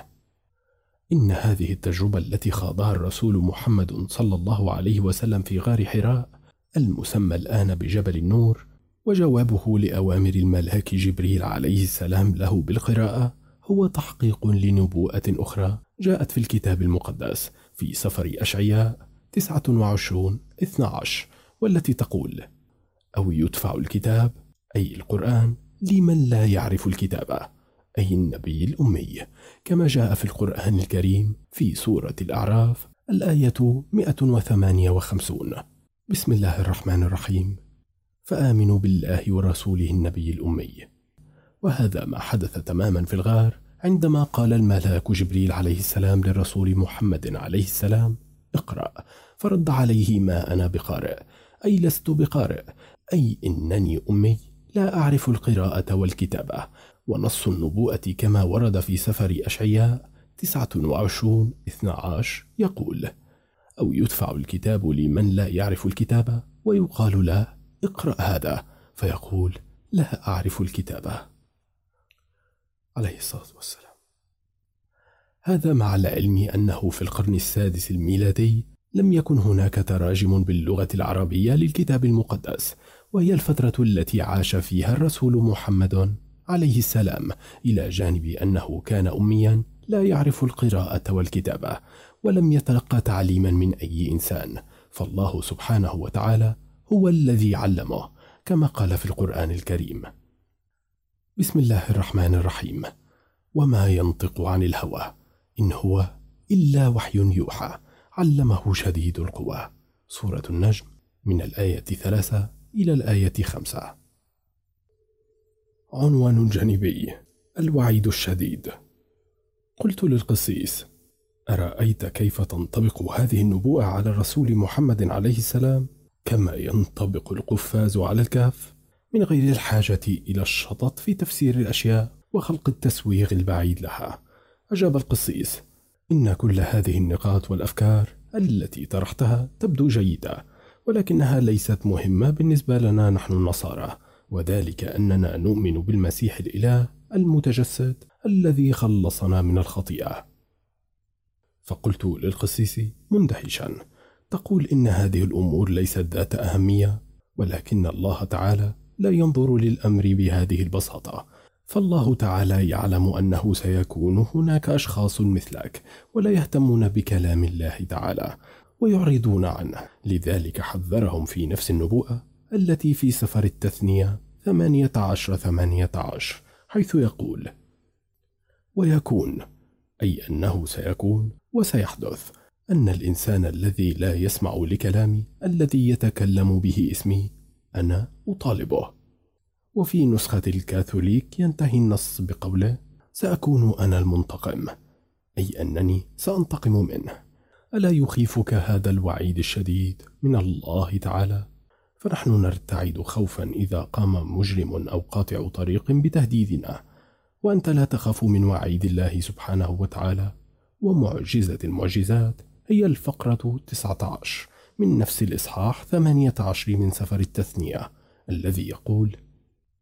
A: إن هذه التجربة التي خاضها الرسول محمد صلى الله عليه وسلم في غار حراء المسمى الآن بجبل النور، وجوابه لأوامر الملاك جبريل عليه السلام له بالقراءة، هو تحقيق لنبوءة أخرى جاءت في الكتاب المقدس في سفر أشعياء تسعة وعشرون اثنى عشر، والتي تقول: أو يدفع الكتاب أي القرآن لمن لا يعرف الكتابة، أي النبي الأمي، كما جاء في القرآن الكريم في سورة الأعراف الآية مئة وثمانية وخمسين. بسم الله الرحمن الرحيم: فآمنوا بالله ورسوله النبي الأمي. وهذا ما حدث تماما في الغار عندما قال الملاك جبريل عليه السلام للرسول محمد عليه السلام: اقرأ، فرد عليه: ما أنا بقارئ، أي لست بقارئ، أي إنني أمي لا أعرف القراءة والكتابة. ونص النبوءة كما ورد في سفر أشعياء تسعة وعشرون اثنى عشر يقول: أو يدفع الكتاب لمن لا يعرف الكتابة، ويقال له: اقرأ هذا، فيقول: لا أعرف الكتابة، عليه الصلاة والسلام. هذا مع العلم أنه في القرن السادس الميلادي لم يكن هناك تراجم باللغة العربية للكتاب المقدس، وهي الفترة التي عاش فيها الرسول محمد عليه السلام، إلى جانب أنه كان أميا لا يعرف القراءة والكتابة ولم يتلقى تعليما من أي إنسان، فالله سبحانه وتعالى هو الذي علمه، كما قال في القرآن الكريم: بسم الله الرحمن الرحيم: وما ينطق عن الهوى إن هو إلا وحي يوحى علمه شديد القوى. سورة النجم من الآية ثلاثة إلى الآية خمسة. عنوان جانبي: الوعيد الشديد. قلت للقسيس: أرأيت كيف تنطبق هذه النبوءة على الرسول محمد عليه السلام كما ينطبق القفاز على الكاف، من غير الحاجة إلى الشطط في تفسير الأشياء وخلق التسويغ البعيد لها؟ أجاب القسيس: إن كل هذه النقاط والأفكار التي طرحتها تبدو جيدة، ولكنها ليست مهمة بالنسبة لنا نحن النصارى، وذلك أننا نؤمن بالمسيح الإله المتجسد الذي خلصنا من الخطيئة. فقلت للقسيس مندهشا: تقول إن هذه الأمور ليست ذات أهمية؟ ولكن الله تعالى لا ينظر للأمر بهذه البساطة، فالله تعالى يعلم أنه سيكون هناك أشخاص مثلك ولا يهتمون بكلام الله تعالى ويعرضون عنه، لذلك حذرهم في نفس النبوءة التي في سفر التثنية ثمانية عشر ثمانية عشر، حيث يقول: ويكون، أي أنه سيكون وسيحدث، أن الإنسان الذي لا يسمع لكلامي الذي يتكلم به اسمي أنا أطالبه. وفي نسخة الكاثوليك ينتهي النص بقوله: سأكون أنا المنتقم، أي أنني سأنتقم منه. ألا يخيفك هذا الوعيد الشديد من الله تعالى؟ فنحن نرتعد خوفا إذا قام مجرم أو قاطع طريق بتهديدنا، وأنت لا تخاف من وعيد الله سبحانه وتعالى. ومعجزة المعجزات هي الفقرة تسعة عشر من نفس الإصحاح ثمانية عشر من سفر التثنية، الذي يقول: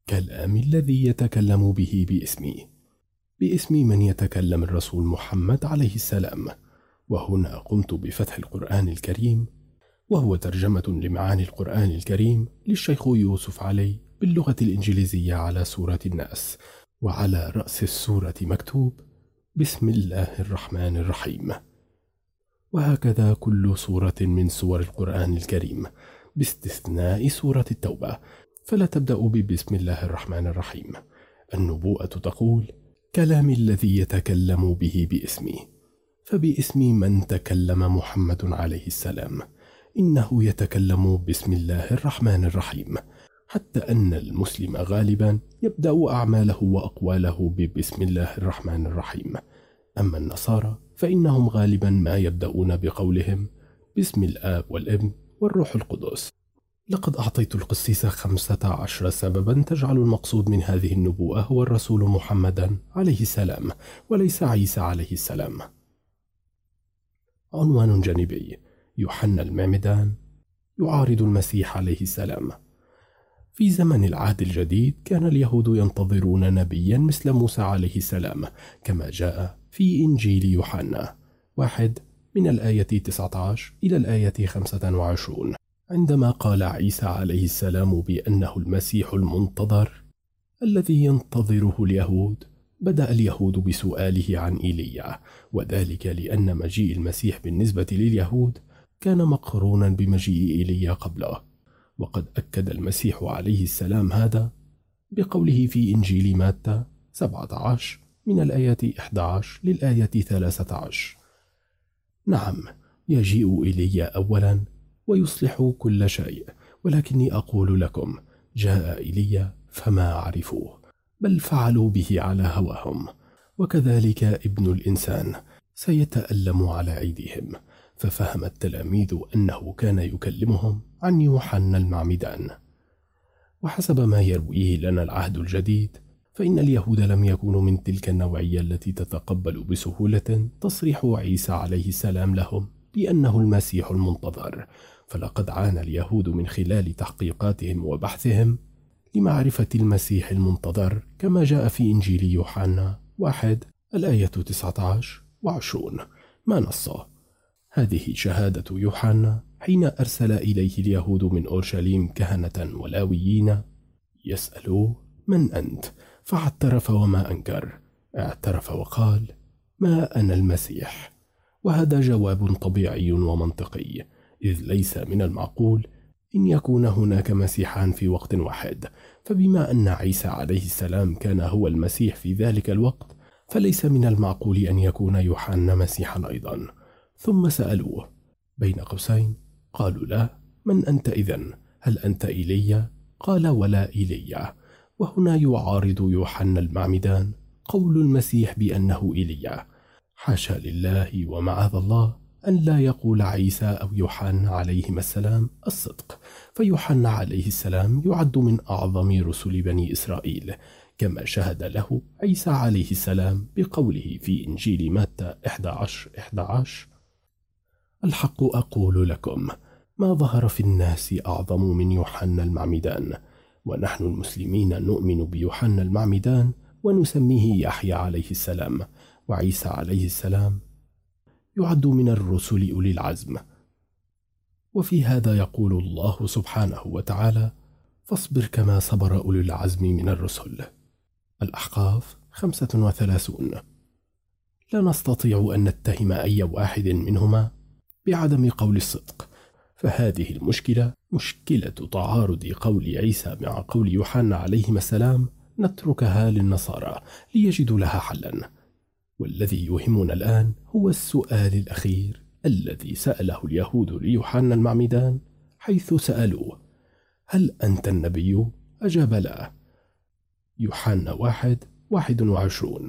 A: كلام الذي يتكلم به باسمي، باسم من يتكلم الرسول محمد عليه السلام. وهنا قمت بفتح القرآن الكريم، وهو ترجمة لمعاني القرآن الكريم للشيخ يوسف علي باللغة الإنجليزية على سورة الناس، وعلى رأس السورة مكتوب بسم الله الرحمن الرحيم. وهكذا كل سورة من سور القرآن الكريم باستثناء سورة التوبة، فلا تبدأ ببسم الله الرحمن الرحيم. النبوءة تقول كلام الذي يتكلم به باسمي، فباسم من تكلم محمد عليه السلام، إنه يتكلم بسم الله الرحمن الرحيم، حتى أن المسلم غالبا يبدأ أعماله وأقواله ببسم الله الرحمن الرحيم. أما النصارى فإنهم غالبا ما يبدأون بقولهم بسم الآب والابن والروح القدس. لقد أعطيت القسيس خمسة عشر سببا تجعل المقصود من هذه النبوءة هو الرسول محمدا عليه السلام وليس عيسى عليه السلام. عنوان جانبي: يوحنا المعمدان يعارض المسيح عليه السلام. في زمن العهد الجديد كان اليهود ينتظرون نبيا مثل موسى عليه السلام، كما جاء في إنجيل يوحنا واحد من الآية تسعة عشر إلى الآية خمسة وعشرين، عندما قال عيسى عليه السلام بأنه المسيح المنتظر الذي ينتظره اليهود. بدأ اليهود بسؤاله عن إيليا، وذلك لأن مجيء المسيح بالنسبة لليهود كان مقرونا بمجيء إيليا قبله، وقد أكد المسيح عليه السلام هذا بقوله في إنجيل متى سبعة عشر من الآية إحدى عشر للآية ثلاثة عشر: نعم، يجيء إيليا أولا ويصلح كل شيء، ولكني أقول لكم جاء إيليا فما عرفوه، بل فعلوا به على هواهم، وكذلك ابن الإنسان سيتألم على أيديهم. ففهم التلاميذ أنه كان يكلمهم عن يوحنا المعمدان. وحسب ما يرويه لنا العهد الجديد، فإن اليهود لم يكونوا من تلك النوعية التي تتقبل بسهولة تصريح عيسى عليه السلام لهم بأنه المسيح المنتظر. فلقد عانى اليهود من خلال تحقيقاتهم وبحثهم لمعرفة المسيح المنتظر، كما جاء في إنجيل يوحنا واحد الآية تسعة عشر وعشرون، ما نصه: هذه شهادة يوحنا حين أرسل إليه اليهود من أورشليم كهنة ولاويين يسألوه من أنت؟ فاعترف وما أنكر، اعترف وقال ما أنا المسيح. وهذا جواب طبيعي ومنطقي، إذ ليس من المعقول إن يكون هناك مسيحان في وقت واحد. فبما أن عيسى عليه السلام كان هو المسيح في ذلك الوقت، فليس من المعقول أن يكون يوحنا مسيحا أيضا. ثم سألوه بين قوسين قالوا لا، من أنت إذن؟ هل أنت إيليا؟ قال ولا إيليا. وهنا يعارض يوحنا المعمدان قول المسيح بأنه إيليا. حاشا لله ومعاذ الله أن لا يقول عيسى أو يوحنا عليهما السلام الصدق، فيوحنا عليه السلام يعد من أعظم رسل بني إسرائيل، كما شهد له عيسى عليه السلام بقوله في إنجيل متى إحدى عشر إحدى عشر: الحق أقول لكم ما ظهر في الناس أعظم من يوحنا المعمدان، ونحن المسلمين نؤمن بيوحنا المعمدان ونسميه يحيى عليه السلام، وعيسى عليه السلام يعد من الرسل أولي العزم. وفي هذا يقول الله سبحانه وتعالى: فاصبر كما صبر أولي العزم من الرسل. الأحقاف خمسة وثلاثون. لا نستطيع أن نتهم أي واحد منهما بعدم قول الصدق، فهذه المشكلة مشكلة تعارض قول عيسى مع قول يوحنا عليهما السلام نتركها للنصارى ليجدوا لها حلا. والذي يهمنا الآن هو السؤال الأخير الذي سأله اليهود ليوحنا المعمدان، حيث سألوه: هل أنت النبي؟ أجاب لا. يوحنا واحد واحد وعشرون.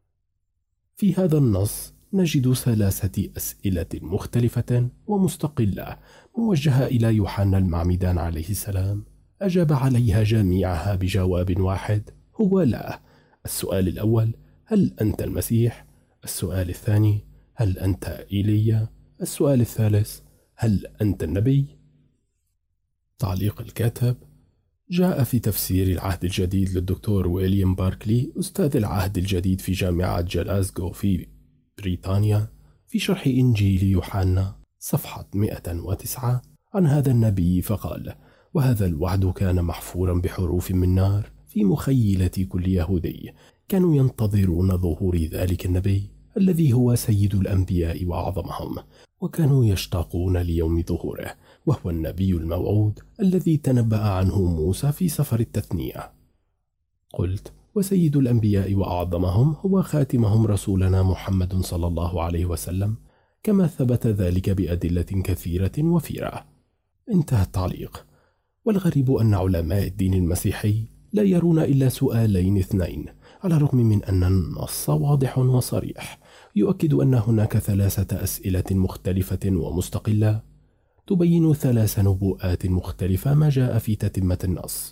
A: في هذا النص نجد ثلاثة أسئلة مختلفة ومستقلة موجهة إلى يوحنا المعمدان عليه السلام، أجاب عليها جميعها بجواب واحد هو لا. السؤال الأول: هل أنت المسيح؟ السؤال الثاني: هل أنت إيليا؟ السؤال الثالث: هل أنت النبي؟ تعليق الكاتب: جاء في تفسير العهد الجديد للدكتور ويليام باركلي أستاذ العهد الجديد في جامعة جلاسكو في بريطانيا في شرح إنجيل يوحنا صفحة مئة وتسعة عن هذا النبي فقال: وهذا الوعد كان محفورا بحروف من نار في مخيلة كل يهودي. كانوا ينتظرون ظهور ذلك النبي الذي هو سيد الأنبياء وأعظمهم، وكانوا يشتاقون ليوم ظهوره، وهو النبي الموعود الذي تنبأ عنه موسى في سفر التثنية. قلت: وسيد الأنبياء وأعظمهم هو خاتمهم رسولنا محمد صلى الله عليه وسلم، كما ثبت ذلك بأدلة كثيرة وفيرة. انتهى التعليق. والغريب أن علماء الدين المسيحي لا يرون إلا سؤالين اثنين، على الرغم من أن النص واضح وصريح يؤكد أن هناك ثلاثة أسئلة مختلفة ومستقلة تبين ثلاث نبوءات مختلفة ما جاء في تتمة النص.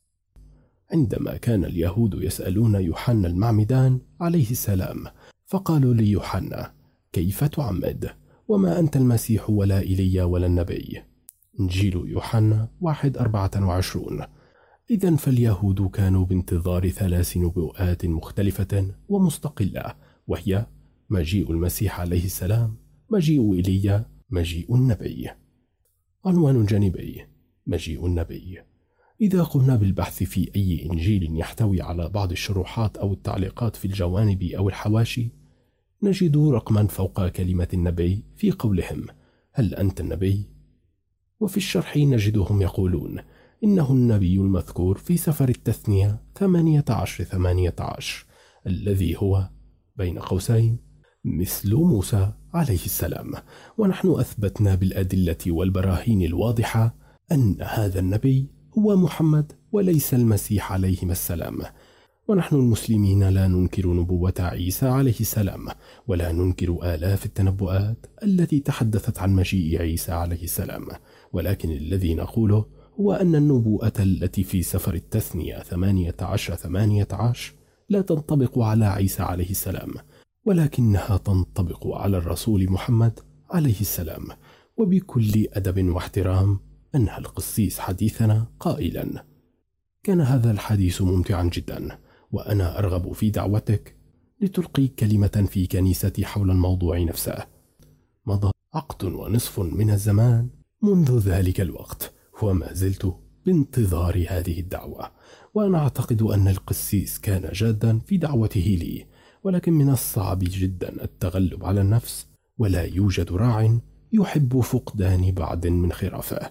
A: عندما كان اليهود يسألون يوحنا المعمدان عليه السلام، فقالوا ليوحنا: كيف تعمد؟ وما أنت المسيح ولا إيليا ولا النبي. إنجيل يوحنا واحد أربعة وعشرون. إذن فاليهود كانوا بانتظار ثلاث نبوءات مختلفة ومستقلة، وهي مجيء المسيح عليه السلام، مجيء إيليا، مجيء النبي. عنوان جانبي: مجيء النبي. إذا قمنا بالبحث في أي إنجيل يحتوي على بعض الشروحات أو التعليقات في الجوانب أو الحواشي، نجد رقما فوق كلمة النبي في قولهم: هل أنت النبي؟ وفي الشرح نجدهم يقولون إنه النبي المذكور في سفر التثنية ثمانية عشر ثمانية عشر، الذي هو بين قوسين مثل موسى عليه السلام. ونحن أثبتنا بالأدلة والبراهين الواضحة أن هذا النبي هو محمد وليس المسيح عليهما السلام. ونحن المسلمين لا ننكر نبوة عيسى عليه السلام، ولا ننكر آلاف التنبؤات التي تحدثت عن مجيء عيسى عليه السلام، ولكن الذي نقوله هو أن النبوءة التي في سفر التثنية ثمانية عشر ثمانية عشر لا تنطبق على عيسى عليه السلام، ولكنها تنطبق على الرسول محمد عليه السلام. وبكل أدب واحترام أنهى القسيس حديثنا قائلا: كان هذا الحديث ممتعا جدا، وأنا أرغب في دعوتك لتلقي كلمة في كنيستي حول الموضوع نفسه. مضى عقد ونصف من الزمان منذ ذلك الوقت، وما زلت بانتظار هذه الدعوة، وأنا أعتقد أن القسيس كان جادا في دعوته لي، ولكن من الصعب جدا التغلب على النفس، ولا يوجد راع يحب فقدان بعض من خرافه.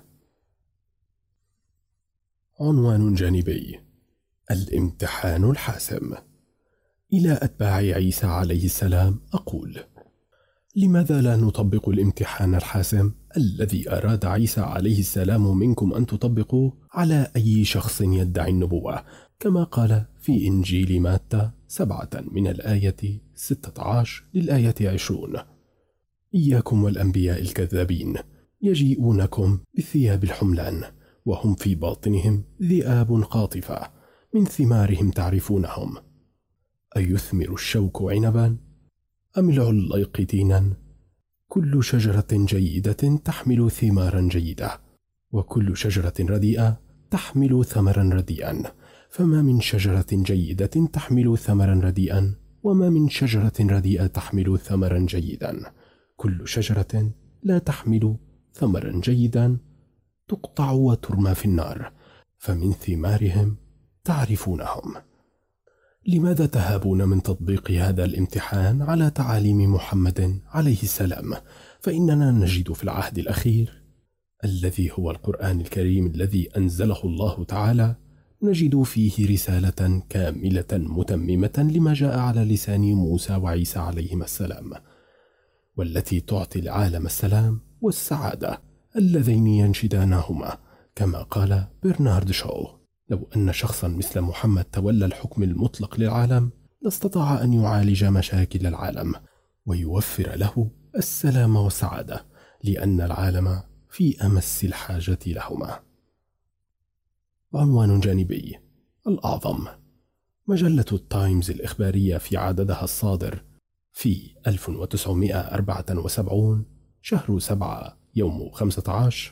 A: عنوان جانبي: الامتحان الحاسم. إلى أتباع عيسى عليه السلام أقول: لماذا لا نطبق الامتحان الحاسم الذي أراد عيسى عليه السلام منكم أن تطبقوه على أي شخص يدعي النبوة، كما قال في إنجيل متى سبعة من الآية ستة عشر للآية عشرون: إياكم والأنبياء الكذابين يجيئونكم بثياب الحملان وهم في باطنهم ذئاب قاطفة، من ثمارهم تعرفونهم، أيثمر الشوك عنبا أم العليق تينا؟ كل شجرة جيدة تحمل ثمارا جيدة، وكل شجرة رديئة تحمل ثمرا رديئا. فما من شجرة جيدة تحمل ثمرا رديئا، وما من شجرة رديئة تحمل ثمرا جيدا. كل شجرة لا تحمل ثمرا جيدا تقطع وترمى في النار، فمن ثمارهم تعرفونهم. لماذا تهابون من تطبيق هذا الامتحان على تعاليم محمد عليه السلام؟ فإننا نجد في العهد الأخير الذي هو القرآن الكريم الذي أنزله الله تعالى، نجد فيه رسالة كاملة متممة لما جاء على لسان موسى وعيسى عليهما السلام، والتي تعطي العالم السلام والسعادة اللذين ينشدانهما. كما قال برنارد شو: لو أن شخصا مثل محمد تولى الحكم المطلق للعالم لاستطاع أن يعالج مشاكل العالم ويوفر له السلام والسعادة، لأن العالم في أمس الحاجة لهما. عنوان جانبي: الأعظم. مجلة التايمز الإخبارية في عددها الصادر في ألف وتسعمائة وأربعة وسبعين شهر سبعة يوم خمسة عشر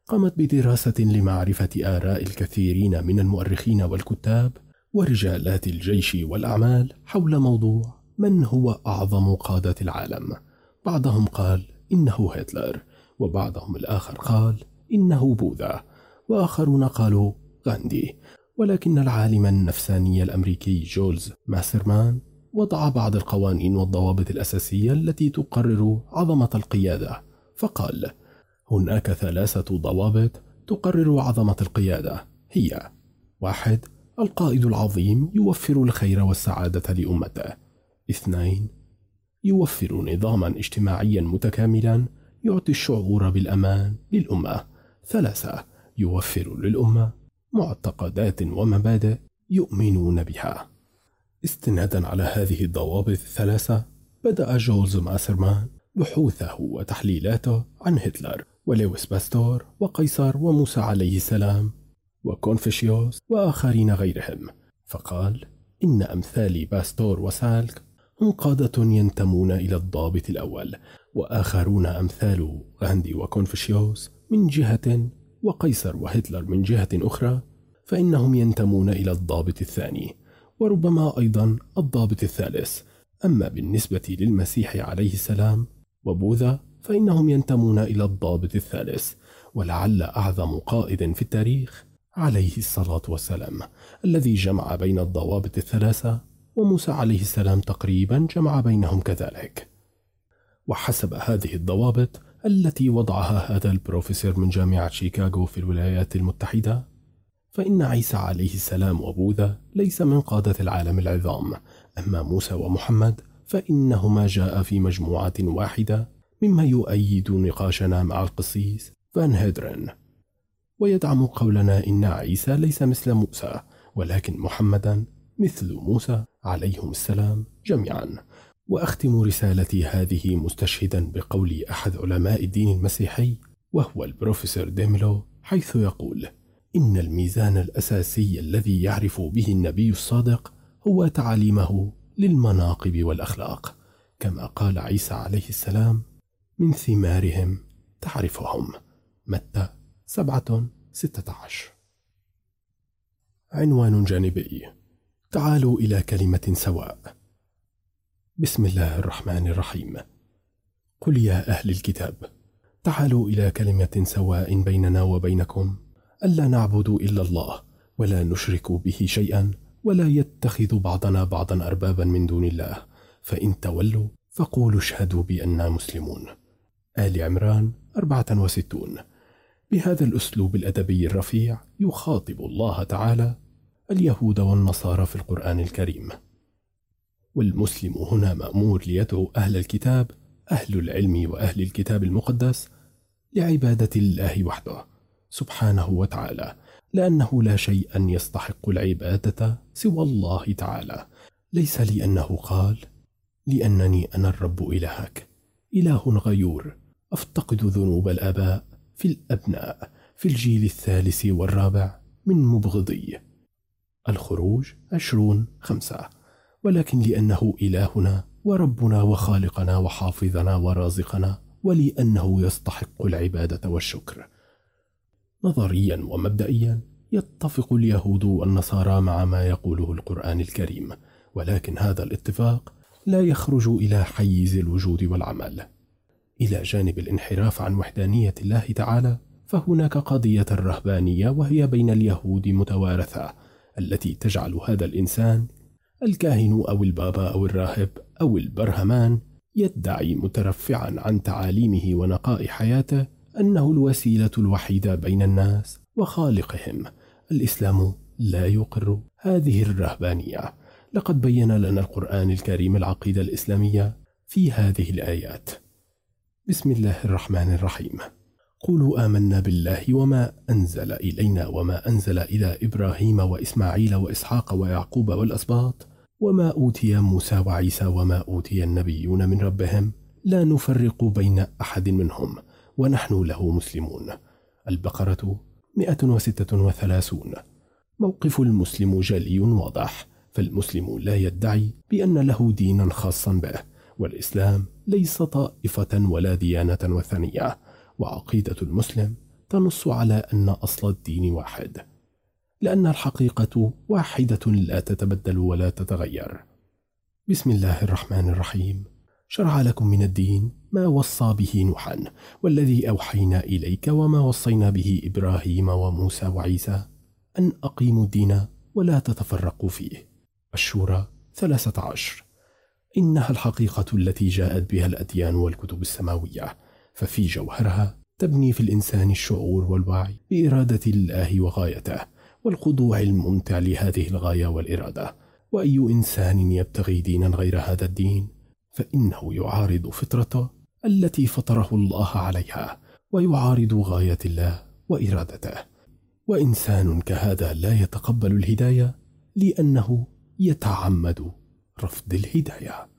A: قامت بدراسة لمعرفة آراء الكثيرين من المؤرخين والكتاب ورجالات الجيش والأعمال حول موضوع من هو أعظم قادة العالم. بعضهم قال إنه هتلر، وبعضهم الآخر قال إنه بوذا، وآخرون قالوا غاندي. ولكن العالم النفساني الأمريكي جولز ماسرمان وضع بعض القوانين والضوابط الأساسية التي تقرر عظمة القيادة، فقال: هناك ثلاثة ضوابط تقرر عظمة القيادة، هي: واحد، القائد العظيم يوفر الخير والسعادة لأمته. اثنين، يوفر نظاما اجتماعيا متكاملا يعطي الشعور بالأمان للأمة. ثلاثة، يوفر للأمة معتقدات ومبادئ يؤمنون بها. استنادا على هذه الضوابط الثلاثة، بدأ جولز ماسرمان بحوثه وتحليلاته عن هتلر ولويس باستور وقيصر وموسى عليه السلام وكونفوشيوس وآخرين غيرهم، فقال إن أمثال باستور وسالك هم قادة ينتمون إلى الضابط الأول، وآخرون أمثال غاندي وكونفوشيوس من جهة وقيصر وهتلر من جهة أخرى فإنهم ينتمون إلى الضابط الثاني، وربما أيضا الضابط الثالث. أما بالنسبة للمسيح عليه السلام وبوذا فإنهم ينتمون إلى الضابط الثالث، ولعل أعظم قائد في التاريخ عليه الصلاة والسلام الذي جمع بين الضوابط الثلاثة، وموسى عليه السلام تقريبا جمع بينهم كذلك. وحسب هذه الضوابط التي وضعها هذا البروفيسور من جامعة شيكاغو في الولايات المتحدة، فإن عيسى عليه السلام وبوذا ليس من قادة العالم العظام، أما موسى ومحمد فإنهما جاء في مجموعة واحدة، مما يؤيد نقاشنا مع القسيس فان هيدرن، ويدعم قولنا إن عيسى ليس مثل موسى، ولكن محمدا مثل موسى عليهم السلام جميعا. وأختم رسالتي هذه مستشهدا بقول أحد علماء الدين المسيحي وهو البروفيسور ديملو، حيث يقول: إن الميزان الأساسي الذي يعرف به النبي الصادق هو تعاليمه للمناقب والأخلاق، كما قال عيسى عليه السلام: من ثمارهم تعرفهم. متى سبعة ستة عشر. عنوان جانبي: تعالوا إلى كلمة سواء. بسم الله الرحمن الرحيم. قل يا أهل الكتاب تعالوا إلى كلمة سواء بيننا وبينكم ألا نعبد إلا الله ولا نشرك به شيئا ولا يتخذ بعضنا بعضا أربابا من دون الله، فإن تولوا فقولوا اشهدوا بأننا مسلمون. آل عمران أربعة وستون. بهذا الأسلوب الأدبي الرفيع يخاطب الله تعالى اليهود والنصارى في القرآن الكريم، والمسلم هنا مأمور ليدعو أهل الكتاب، أهل العلم وأهل الكتاب المقدس، لعبادة الله وحده سبحانه وتعالى، لأنه لا شيء يستحق العبادة سوى الله تعالى، ليس لأنه قال: لأنني أنا الرب إلهك، إله غيور أفتقد ذنوب الآباء في الأبناء في الجيل الثالث والرابع من مبغضي. الخروج عشرون خمسة. ولكن لأنه إلهنا وربنا وخالقنا وحافظنا ورازقنا، ولأنه يستحق العبادة والشكر. نظريا ومبدئيا يتفق اليهود والنصارى مع ما يقوله القرآن الكريم، ولكن هذا الاتفاق لا يخرج إلى حيز الوجود والعمل. إلى جانب الانحراف عن وحدانية الله تعالى، فهناك قضية الرهبانية، وهي بين اليهود متوارثة، التي تجعل هذا الإنسان الكاهن أو البابا أو الراهب أو البرهمان يدعي مترفعا عن تعاليمه ونقاء حياته أنه الوسيلة الوحيدة بين الناس وخالقهم. الإسلام لا يقر هذه الرهبانية. لقد بين لنا القرآن الكريم العقيدة الإسلامية في هذه الآيات. بسم الله الرحمن الرحيم. قولوا آمنا بالله وما أنزل إلينا وما أنزل إلى إبراهيم وإسماعيل وإسحاق ويعقوب والأسباط وما أوتي موسى وعيسى وما أوتي النبيون من ربهم لا نفرق بين أحد منهم ونحن له مسلمون. البقرة مئة وستة وثلاثون. موقف المسلم جلي واضح، فالمسلم لا يدعي بأن له دينا خاصا به، والإسلام ليس طائفة ولا ديانة وثنية، وعقيدة المسلم تنص على أن أصل الدين واحد، لأن الحقيقة واحدة لا تتبدل ولا تتغير. بسم الله الرحمن الرحيم. شرع لكم من الدين ما وصى به نوحا والذي أوحينا إليك وما وصينا به إبراهيم وموسى وعيسى أن أقيموا الدين ولا تتفرقوا فيه. الشورى ثلاثة عشر. إنها الحقيقة التي جاءت بها الأديان والكتب السماوية، ففي جوهرها تبني في الإنسان الشعور والوعي بإرادة الله وغايته والخضوع الممتع لهذه الغاية والإرادة. وأي إنسان يبتغي دينا غير هذا الدين فإنه يعارض فطرته التي فطره الله عليها، ويعارض غاية الله وإرادته. وإنسان كهذا لا يتقبل الهداية لأنه يتعمد رفض الهداية.